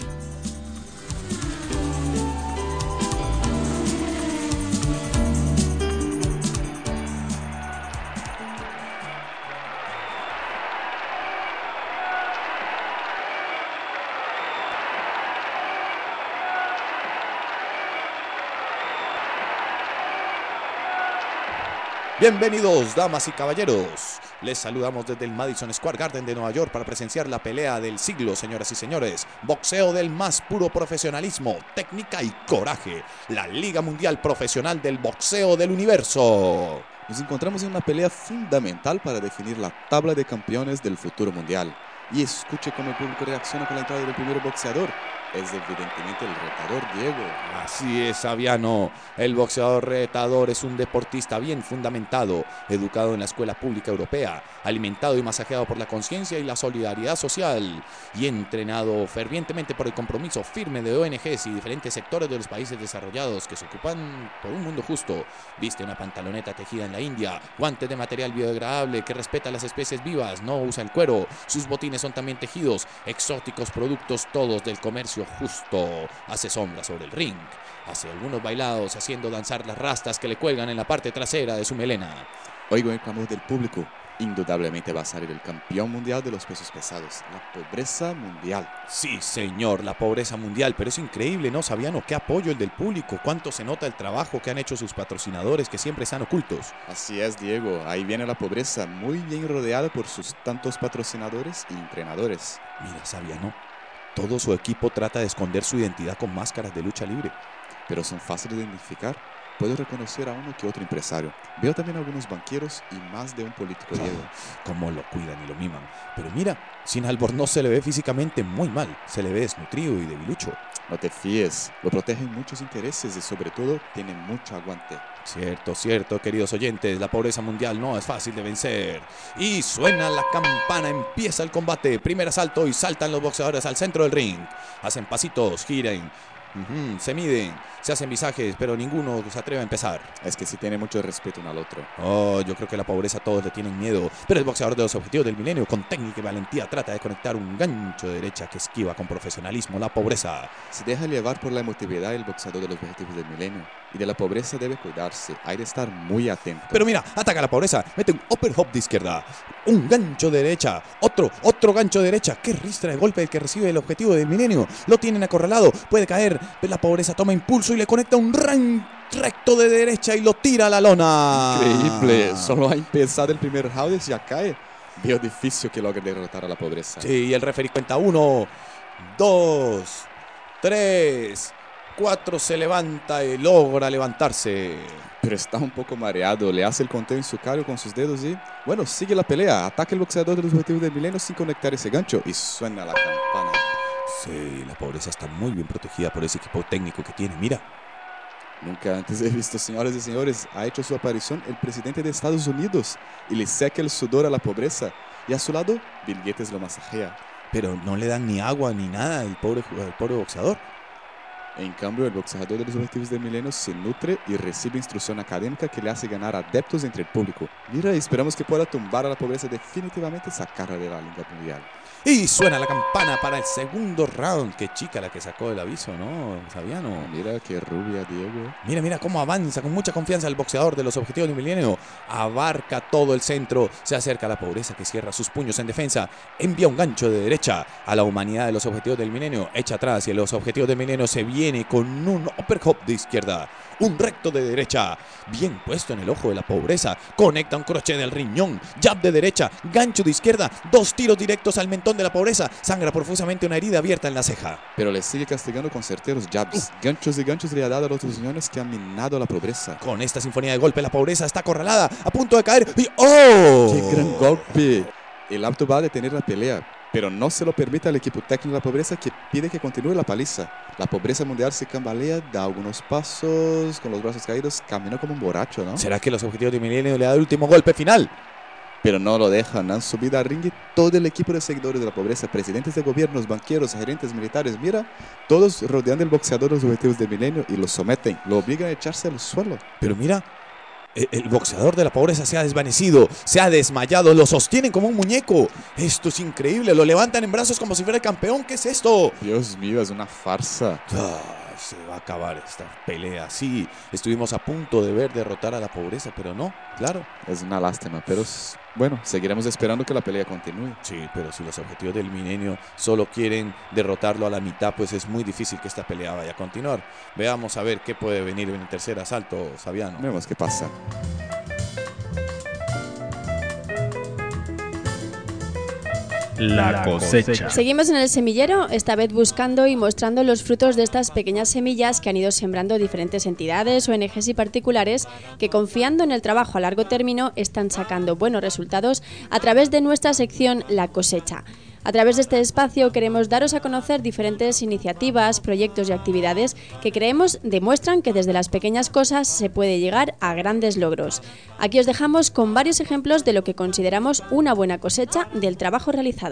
[SPEAKER 2] Bienvenidos, damas y caballeros. Les saludamos desde el Madison Square Garden de Nueva York para presenciar la pelea del siglo, señoras y señores. Boxeo del más puro profesionalismo, técnica y coraje. La Liga Mundial Profesional del Boxeo del Universo.
[SPEAKER 8] Nos encontramos en una pelea fundamental para definir la tabla de campeones del futuro mundial. Y escuche cómo el público reacciona con la entrada del primer boxeador. Es evidentemente el retador Diego.
[SPEAKER 2] Así es, Fabiano. El boxeador retador es un deportista bien fundamentado, educado en la escuela pública europea, alimentado y masajeado por la conciencia y la solidaridad social, y entrenado fervientemente por el compromiso firme de O N Ges y diferentes sectores de los países desarrollados que se ocupan por un mundo justo. Viste una pantaloneta tejida en la India, guantes de material biodegradable que respeta las especies vivas, no usa el cuero. Sus botines son también tejidos, exóticos productos todos del comercio justo. Hace sombra sobre el ring, hace algunos bailados haciendo danzar las rastas que le cuelgan en la parte trasera de su melena.
[SPEAKER 8] Oigo el clamor del público. Indudablemente va a salir el campeón mundial de los pesos pesados, la pobreza mundial.
[SPEAKER 2] Sí, señor, la pobreza mundial, pero es increíble, ¿no, Fabiano? Qué apoyo el del público, cuánto se nota el trabajo que han hecho sus patrocinadores que siempre están ocultos.
[SPEAKER 8] Así es, Diego, ahí viene la pobreza, muy bien rodeada por sus tantos patrocinadores y entrenadores.
[SPEAKER 2] Mira, Fabiano, todo su equipo trata de esconder su identidad con máscaras de lucha libre.
[SPEAKER 8] Pero son fáciles de identificar. Puedo reconocer a uno que otro empresario. Veo también algunos banqueros y más de un político, Diego.
[SPEAKER 2] Cómo lo cuidan y lo miman. Pero mira, sin Albornoz se le ve físicamente muy mal. Se le ve desnutrido y debilucho.
[SPEAKER 8] No te fíes, lo protegen muchos intereses y sobre todo tiene mucho aguante.
[SPEAKER 2] Cierto, cierto, queridos oyentes, la pobreza mundial no es fácil de vencer. Y suena la campana, empieza el combate. Primer asalto y saltan los boxeadores al centro del ring. Hacen pasitos, giran. Uh-huh, se miden, se hacen visajes, pero ninguno se atreve a empezar.
[SPEAKER 8] Es que sí tiene mucho respeto uno al otro.
[SPEAKER 2] Oh, yo creo que la pobreza todos le tienen miedo. Pero el boxeador de los objetivos del milenio, con técnica y valentía, trata de conectar un gancho de derecha que esquiva con profesionalismo la pobreza.
[SPEAKER 8] Se deja llevar por la emotividad el boxeador de los objetivos del milenio. Y de la pobreza debe cuidarse, hay de estar muy atento.
[SPEAKER 2] Pero mira, ataca a la pobreza, mete un upper hop de izquierda, un gancho de derecha, otro, otro gancho de derecha. Qué ristra de golpe el que recibe el objetivo del milenio. Lo tienen acorralado, puede caer, pero la pobreza toma impulso y le conecta un ran recto de derecha y lo tira a la lona.
[SPEAKER 8] Increíble, solo ha empezado el primer round y ya cae. Veo difícil que logre derrotar a la pobreza.
[SPEAKER 2] Sí, y el referee cuenta uno, dos, tres... cuatro, se levanta y logra levantarse.
[SPEAKER 8] Pero está un poco mareado, le hace el conteo en su cardio con sus dedos y, bueno, sigue la pelea. Ataca el boxeador de los objetivos del milenio sin conectar ese gancho y suena la campana.
[SPEAKER 2] Sí, la pobreza está muy bien protegida por ese equipo técnico que tiene, mira.
[SPEAKER 8] Nunca antes he visto, señores y señores, ha hecho su aparición el presidente de Estados Unidos y le seca el sudor a la pobreza. Y a su lado, Bill Gates lo masajea.
[SPEAKER 2] Pero no le dan ni agua ni nada al pobre, al pobre boxeador.
[SPEAKER 8] En cambio, el boxeador de los Objetivos del Milenio se nutre y recibe instrucción académica que le hace ganar adeptos entre el público. Mira, esperamos que pueda tumbar a la pobreza definitivamente y sacarla de la Liga Mundial.
[SPEAKER 2] Y suena la campana para el segundo round. Qué chica la que sacó el aviso, ¿no, Sabiano?
[SPEAKER 8] Mira qué rubia, Diego.
[SPEAKER 2] Mira, mira cómo avanza con mucha confianza el boxeador de los Objetivos del Milenio. Abarca todo el centro. Se acerca a la pobreza que cierra sus puños en defensa. Envía un gancho de derecha a la humanidad de los Objetivos del Milenio. Echa atrás y los Objetivos del Milenio se viene con un uppercut de izquierda. Un recto de derecha. Bien puesto en el ojo de la pobreza. Conecta un crochet del riñón. Jab de derecha. Gancho de izquierda. Dos tiros directos al mentón de la pobreza. Sangra profusamente una herida abierta en la ceja.
[SPEAKER 8] Pero le sigue castigando con certeros jabs. Uh. Ganchos y ganchos le ha dado a los riñones que han minado a la pobreza.
[SPEAKER 2] Con esta sinfonía de golpe la pobreza está acorralada. A punto de caer. Y ¡oh!
[SPEAKER 8] ¡Qué gran golpe! El árbitro va a detener la pelea, pero no se lo permite al equipo técnico de la pobreza, que pide que continúe la paliza. La pobreza mundial se tambalea, da algunos pasos, con los brazos caídos, camina como un borracho, ¿no?
[SPEAKER 2] ¿Será que los Objetivos del Milenio le da el último golpe final?
[SPEAKER 8] Pero no lo dejan, han subido al ring todo el equipo de seguidores de la pobreza, presidentes de gobiernos, banqueros, gerentes militares, mira, todos rodeando al boxeador de los Objetivos del Milenio y lo someten, lo obligan a echarse al suelo.
[SPEAKER 2] Pero mira, el boxeador de la pobreza se ha desvanecido, se ha desmayado, lo sostienen como un muñeco. Esto es increíble, lo levantan en brazos como si fuera el campeón. ¿Qué es esto?
[SPEAKER 8] Dios mío, es una farsa.
[SPEAKER 2] Ah, se va a acabar esta pelea. Sí, estuvimos a punto de ver derrotar a la pobreza, pero no, claro.
[SPEAKER 8] Es una lástima, pero bueno, seguiremos esperando que la pelea continúe.
[SPEAKER 2] Sí, pero si los Objetivos del Milenio solo quieren derrotarlo a la mitad, pues es muy difícil que esta pelea vaya a continuar. Veamos a ver qué puede venir en el tercer asalto, Sabiano.
[SPEAKER 8] Vemos qué pasa.
[SPEAKER 1] La cosecha.
[SPEAKER 3] Seguimos en el semillero, esta vez buscando y mostrando los frutos de estas pequeñas semillas que han ido sembrando diferentes entidades, O N Ges y particulares que, confiando en el trabajo a largo término, están sacando buenos resultados a través de nuestra sección La Cosecha. A través de este espacio queremos daros a conocer diferentes iniciativas, proyectos y actividades que creemos demuestran que desde las pequeñas cosas se puede llegar a grandes logros. Aquí os dejamos con varios ejemplos de lo que consideramos una buena cosecha del trabajo realizado.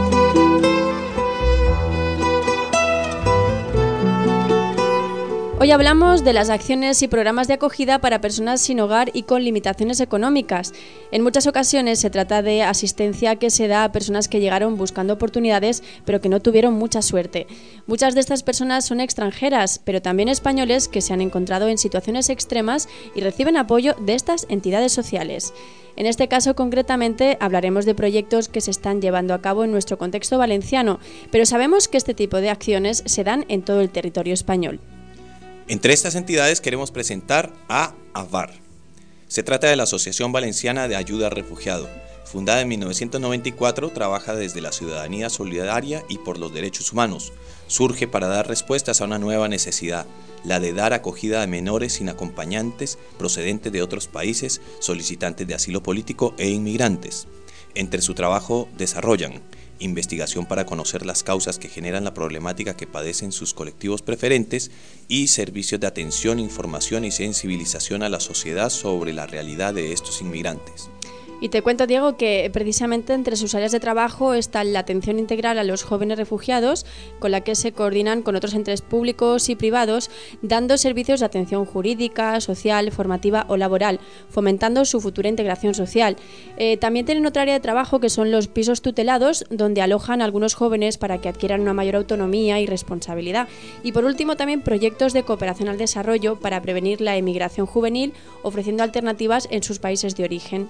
[SPEAKER 3] Hoy hablamos de las acciones y programas de acogida para personas sin hogar y con limitaciones económicas. En muchas ocasiones se trata de asistencia que se da a personas que llegaron buscando oportunidades pero que no tuvieron mucha suerte. Muchas de estas personas son extranjeras, pero también españoles que se han encontrado en situaciones extremas y reciben apoyo de estas entidades sociales. En este caso, concretamente, hablaremos de proyectos que se están llevando a cabo en nuestro contexto valenciano, pero sabemos que este tipo de acciones se dan en todo el territorio español.
[SPEAKER 2] Entre estas entidades queremos presentar a AVAR. Se trata de la Asociación Valenciana de Ayuda al Refugiado. Fundada en mil novecientos noventa y cuatro, trabaja desde la ciudadanía solidaria y por los derechos humanos. Surge para dar respuestas a una nueva necesidad, la de dar acogida a menores sin acompañantes procedentes de otros países, solicitantes de asilo político e inmigrantes. Entre su trabajo desarrollan investigación para conocer las causas que generan la problemática que padecen sus colectivos preferentes y servicios de atención, información y sensibilización a la sociedad sobre la realidad de estos inmigrantes.
[SPEAKER 3] Y te cuento, Diego, que precisamente entre sus áreas de trabajo está la atención integral a los jóvenes refugiados, con la que se coordinan con otros entes públicos y privados, dando servicios de atención jurídica, social, formativa o laboral, fomentando su futura integración social. Eh, también tienen otra área de trabajo que son los pisos tutelados, donde alojan a algunos jóvenes para que adquieran una mayor autonomía y responsabilidad. Y por último, también proyectos de cooperación al desarrollo para prevenir la emigración juvenil, ofreciendo alternativas en sus países de origen.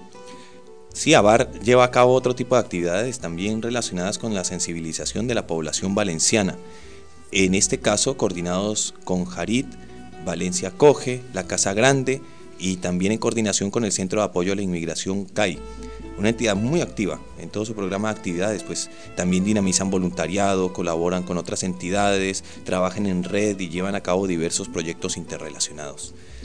[SPEAKER 2] Sí, AVAR lleva a cabo otro tipo de actividades también relacionadas con la sensibilización de la población valenciana. En este caso, coordinados con Jarit, Valencia Coge, la Casa Grande y también en coordinación con el Centro de Apoyo a la Inmigración C A I. Una entidad muy activa en todo su programa de actividades, pues también dinamizan voluntariado, colaboran con otras entidades, trabajan en red y llevan a cabo diversos proyectos interrelacionados.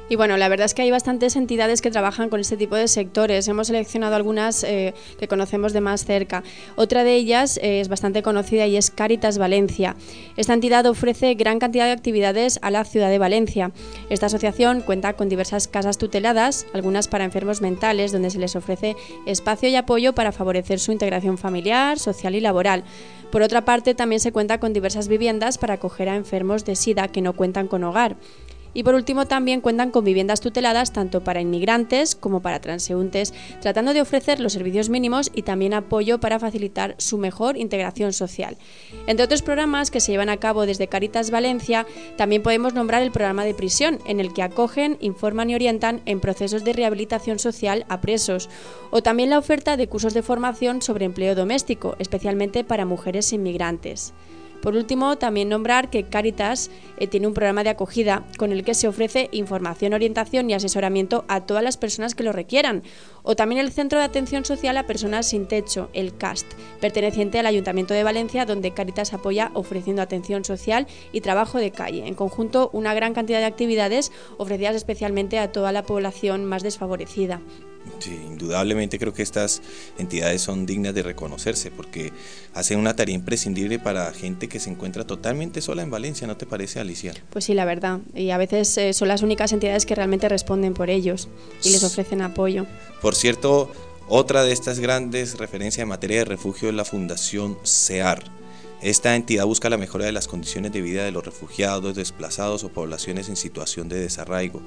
[SPEAKER 3] Y bueno, la verdad es que hay bastantes entidades que trabajan con este tipo de sectores. Hemos seleccionado algunas eh, que conocemos de más cerca. Otra de ellas eh, es bastante conocida y es Cáritas Valencia. Esta entidad ofrece gran cantidad de actividades a la ciudad de Valencia. Esta asociación cuenta con diversas casas tuteladas, algunas para enfermos mentales, donde se les ofrece espacio y apoyo para favorecer su integración familiar, social y laboral. Por otra parte, también se cuenta con diversas viviendas para acoger a enfermos de SIDA que no cuentan con hogar. Y por último, también cuentan con viviendas tuteladas tanto para inmigrantes como para transeúntes, tratando de ofrecer los servicios mínimos y también apoyo para facilitar su mejor integración social. Entre otros programas que se llevan a cabo desde Cáritas Valencia, también podemos nombrar el programa de prisión, en el que acogen, informan y orientan en procesos de rehabilitación social a presos, o también la oferta de cursos de formación sobre empleo doméstico, especialmente para mujeres inmigrantes. Por último, también nombrar que Cáritas eh, tiene un programa de acogida con el que se ofrece información, orientación y asesoramiento a todas las personas que lo requieran, o también el Centro de Atención Social a Personas Sin Techo, el C A S T, perteneciente al Ayuntamiento de Valencia, donde Cáritas apoya ofreciendo atención social y trabajo de calle. En conjunto, una gran cantidad de actividades ofrecidas especialmente a toda la población más desfavorecida.
[SPEAKER 2] Sí, indudablemente creo que estas entidades son dignas de reconocerse porque hacen una tarea imprescindible para gente que se encuentra totalmente sola en Valencia, ¿no te parece, Alicia?
[SPEAKER 3] Pues sí, la verdad, y a veces eh, son las únicas entidades que realmente responden por ellos y les ofrecen apoyo.
[SPEAKER 2] Por cierto, otra de estas grandes referencias en materia de refugio es la Fundación SEAR. Esta entidad busca la mejora de las condiciones de vida de los refugiados, desplazados o poblaciones en situación de desarraigo.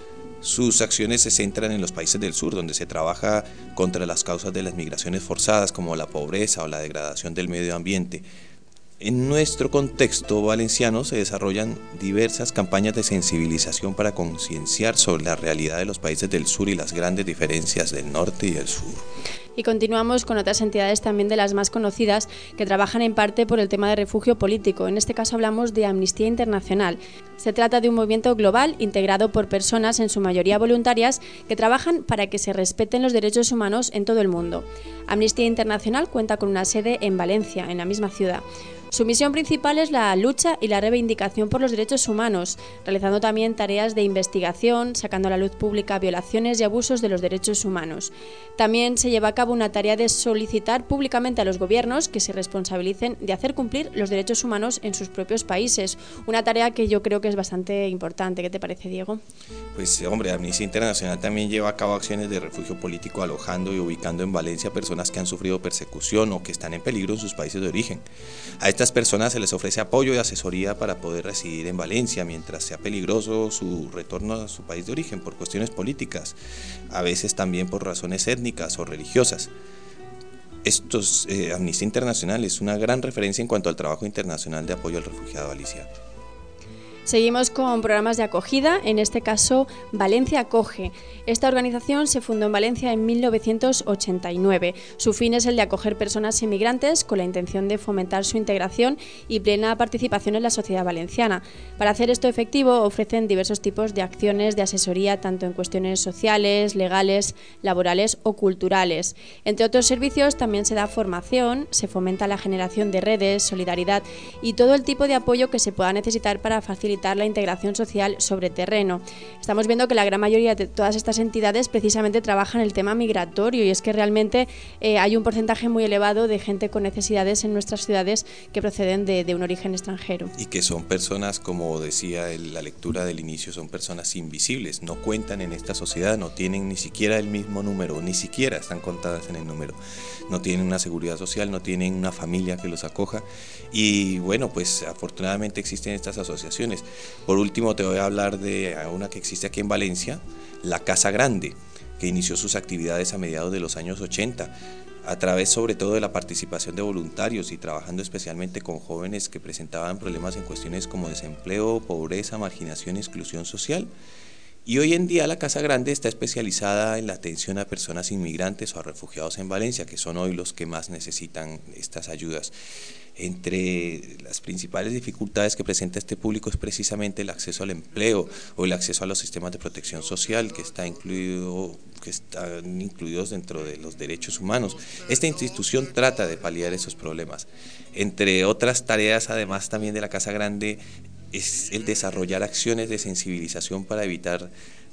[SPEAKER 2] Sus acciones se centran en los países del sur, donde se trabaja contra las causas de las migraciones forzadas, como la pobreza o la degradación del medio ambiente. En nuestro contexto valenciano se desarrollan diversas campañas de sensibilización para concienciar sobre la realidad de los países del sur y las grandes diferencias del norte y el sur.
[SPEAKER 3] Y continuamos con otras entidades también de las más conocidas que trabajan en parte por el tema de refugio político. En este caso hablamos de Amnistía Internacional. Se trata de un movimiento global integrado por personas, en su mayoría voluntarias, que trabajan para que se respeten los derechos humanos en todo el mundo. Amnistía Internacional cuenta con una sede en Valencia, en la misma ciudad. Su misión principal es la lucha y la reivindicación por los derechos humanos, realizando también tareas de investigación, sacando a la luz pública violaciones y abusos de los derechos humanos. También se lleva a cabo una tarea de solicitar públicamente a los gobiernos que se responsabilicen de hacer cumplir los derechos humanos en sus propios países, una tarea que yo creo que es bastante importante. ¿Qué te parece, Diego?
[SPEAKER 2] Pues hombre, Amnistía Internacional también lleva a cabo acciones de refugio político, alojando y ubicando en Valencia personas que han sufrido persecución o que están en peligro en sus países de origen. A estas personas se les ofrece apoyo y asesoría para poder residir en Valencia mientras sea peligroso su retorno a su país de origen por cuestiones políticas, a veces también por razones étnicas o religiosas. Estos, eh, Amnistía Internacional es una gran referencia en cuanto al trabajo internacional de apoyo al refugiado, Alicia.
[SPEAKER 3] Seguimos con programas de acogida, en este caso Valencia Acoge. Esta organización se fundó en Valencia en mil novecientos ochenta y nueve. Su fin es el de acoger personas inmigrantes con la intención de fomentar su integración y plena participación en la sociedad valenciana. Para hacer esto efectivo ofrecen diversos tipos de acciones de asesoría tanto en cuestiones sociales, legales, laborales o culturales. Entre otros servicios también se da formación, se fomenta la generación de redes, solidaridad y todo el tipo de apoyo que se pueda necesitar para facilitar la integración social sobre terreno. Estamos viendo que la gran mayoría de todas estas entidades precisamente trabajan el tema migratorio y es que realmente eh, hay un porcentaje muy elevado de gente con necesidades en nuestras ciudades que proceden de, de un origen extranjero.
[SPEAKER 2] Y que son personas, como decía en la lectura del inicio, son personas invisibles, no cuentan en esta sociedad, no tienen ni siquiera el mismo número, ni siquiera están contadas en el número, no tienen una seguridad social, no tienen una familia que los acoja y bueno, pues afortunadamente existen estas asociaciones. Por último te voy a hablar de una que existe aquí en Valencia, la Casa Grande, que inició sus actividades a mediados de los años ochenta, a través sobre todo de la participación de voluntarios y trabajando especialmente con jóvenes que presentaban problemas en cuestiones como desempleo, pobreza, marginación y exclusión social. Y hoy en día la Casa Grande está especializada en la atención a personas inmigrantes o a refugiados en Valencia, que son hoy los que más necesitan estas ayudas. Entre las principales dificultades que presenta este público es precisamente el acceso al empleo o el acceso a los sistemas de protección social que, está incluido, que están incluidos dentro de los derechos humanos. Esta institución trata de paliar esos problemas. Entre otras tareas, además también de la Casa Grande, es el desarrollar acciones de sensibilización para evitar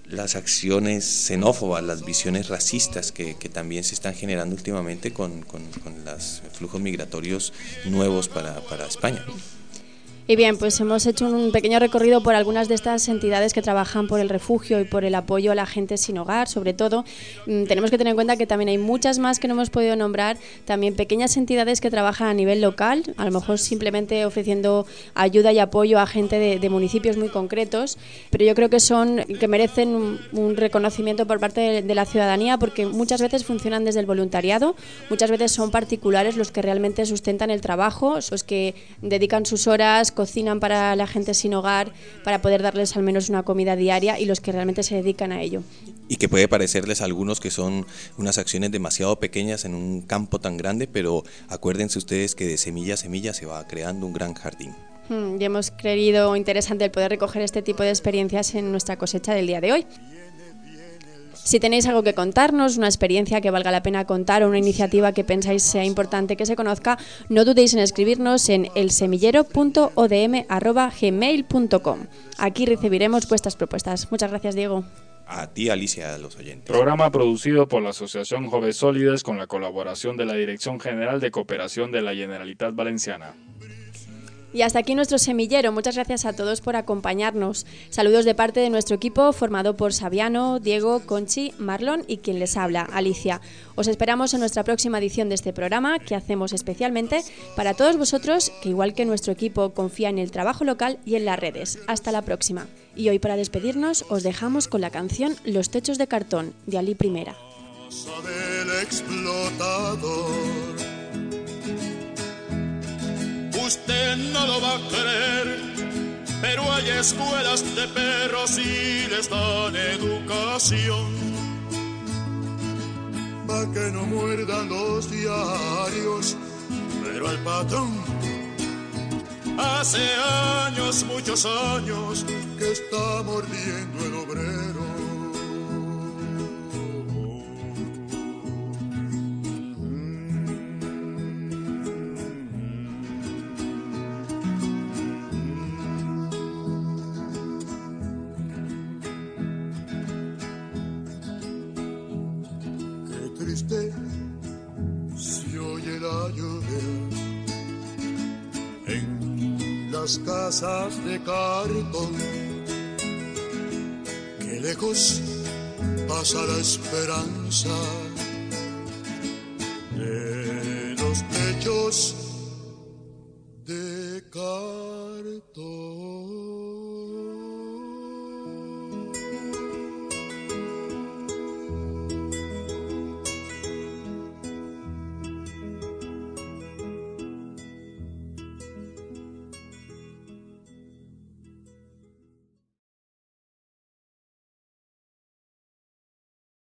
[SPEAKER 2] las acciones xenófobas, las visiones racistas que, que también se están generando últimamente con, con, con los flujos migratorios nuevos para, para España.
[SPEAKER 3] Y bien, pues hemos hecho un pequeño recorrido por algunas de estas entidades que trabajan por el refugio y por el apoyo a la gente sin hogar, sobre todo. Mm, tenemos que tener en cuenta que también hay muchas más que no hemos podido nombrar, también pequeñas entidades que trabajan a nivel local, a lo mejor simplemente ofreciendo ayuda y apoyo a gente de, de municipios muy concretos, pero yo creo que son que merecen un, un reconocimiento por parte de, de la ciudadanía, porque muchas veces funcionan desde el voluntariado, muchas veces son particulares los que realmente sustentan el trabajo, los que dedican sus horas, cocinan para la gente sin hogar para poder darles al menos una comida diaria, y los que realmente se dedican a ello.
[SPEAKER 2] Y que puede parecerles a algunos que son unas acciones demasiado pequeñas en un campo tan grande, pero acuérdense ustedes que de semilla a semilla se va creando un gran jardín.
[SPEAKER 3] Hmm, y hemos creído interesante el poder recoger este tipo de experiencias en nuestra cosecha del día de hoy. Si tenéis algo que contarnos, una experiencia que valga la pena contar o una iniciativa que pensáis sea importante que se conozca, no dudéis en escribirnos en elsemillero punto o d m arroba gmail punto com. Aquí recibiremos vuestras propuestas. Muchas gracias, Diego.
[SPEAKER 2] A ti, Alicia, a los oyentes.
[SPEAKER 4] Programa producido por la Asociación Joves Sólides con la colaboración de la Dirección General de Cooperación de la Generalitat Valenciana.
[SPEAKER 3] Y hasta aquí nuestro semillero. Muchas gracias a todos por acompañarnos. Saludos de parte de nuestro equipo formado por Saviano, Diego, Conchi, Marlon y quien les habla, Alicia. Os esperamos en nuestra próxima edición de este programa, que hacemos especialmente para todos vosotros que, igual que nuestro equipo, confía en el trabajo local y en las redes. Hasta la próxima. Y hoy, para despedirnos, os dejamos con la canción Los techos de cartón, de Ali Primera.
[SPEAKER 9] Usted no lo va a creer, pero hay escuelas de perros y les dan educación, pa' que no muerdan los diarios, pero al patrón hace años, muchos años, que está mordiendo el obrero. Se oye la lluvia en las casas de cartón, que lejos pasa la esperanza de los techos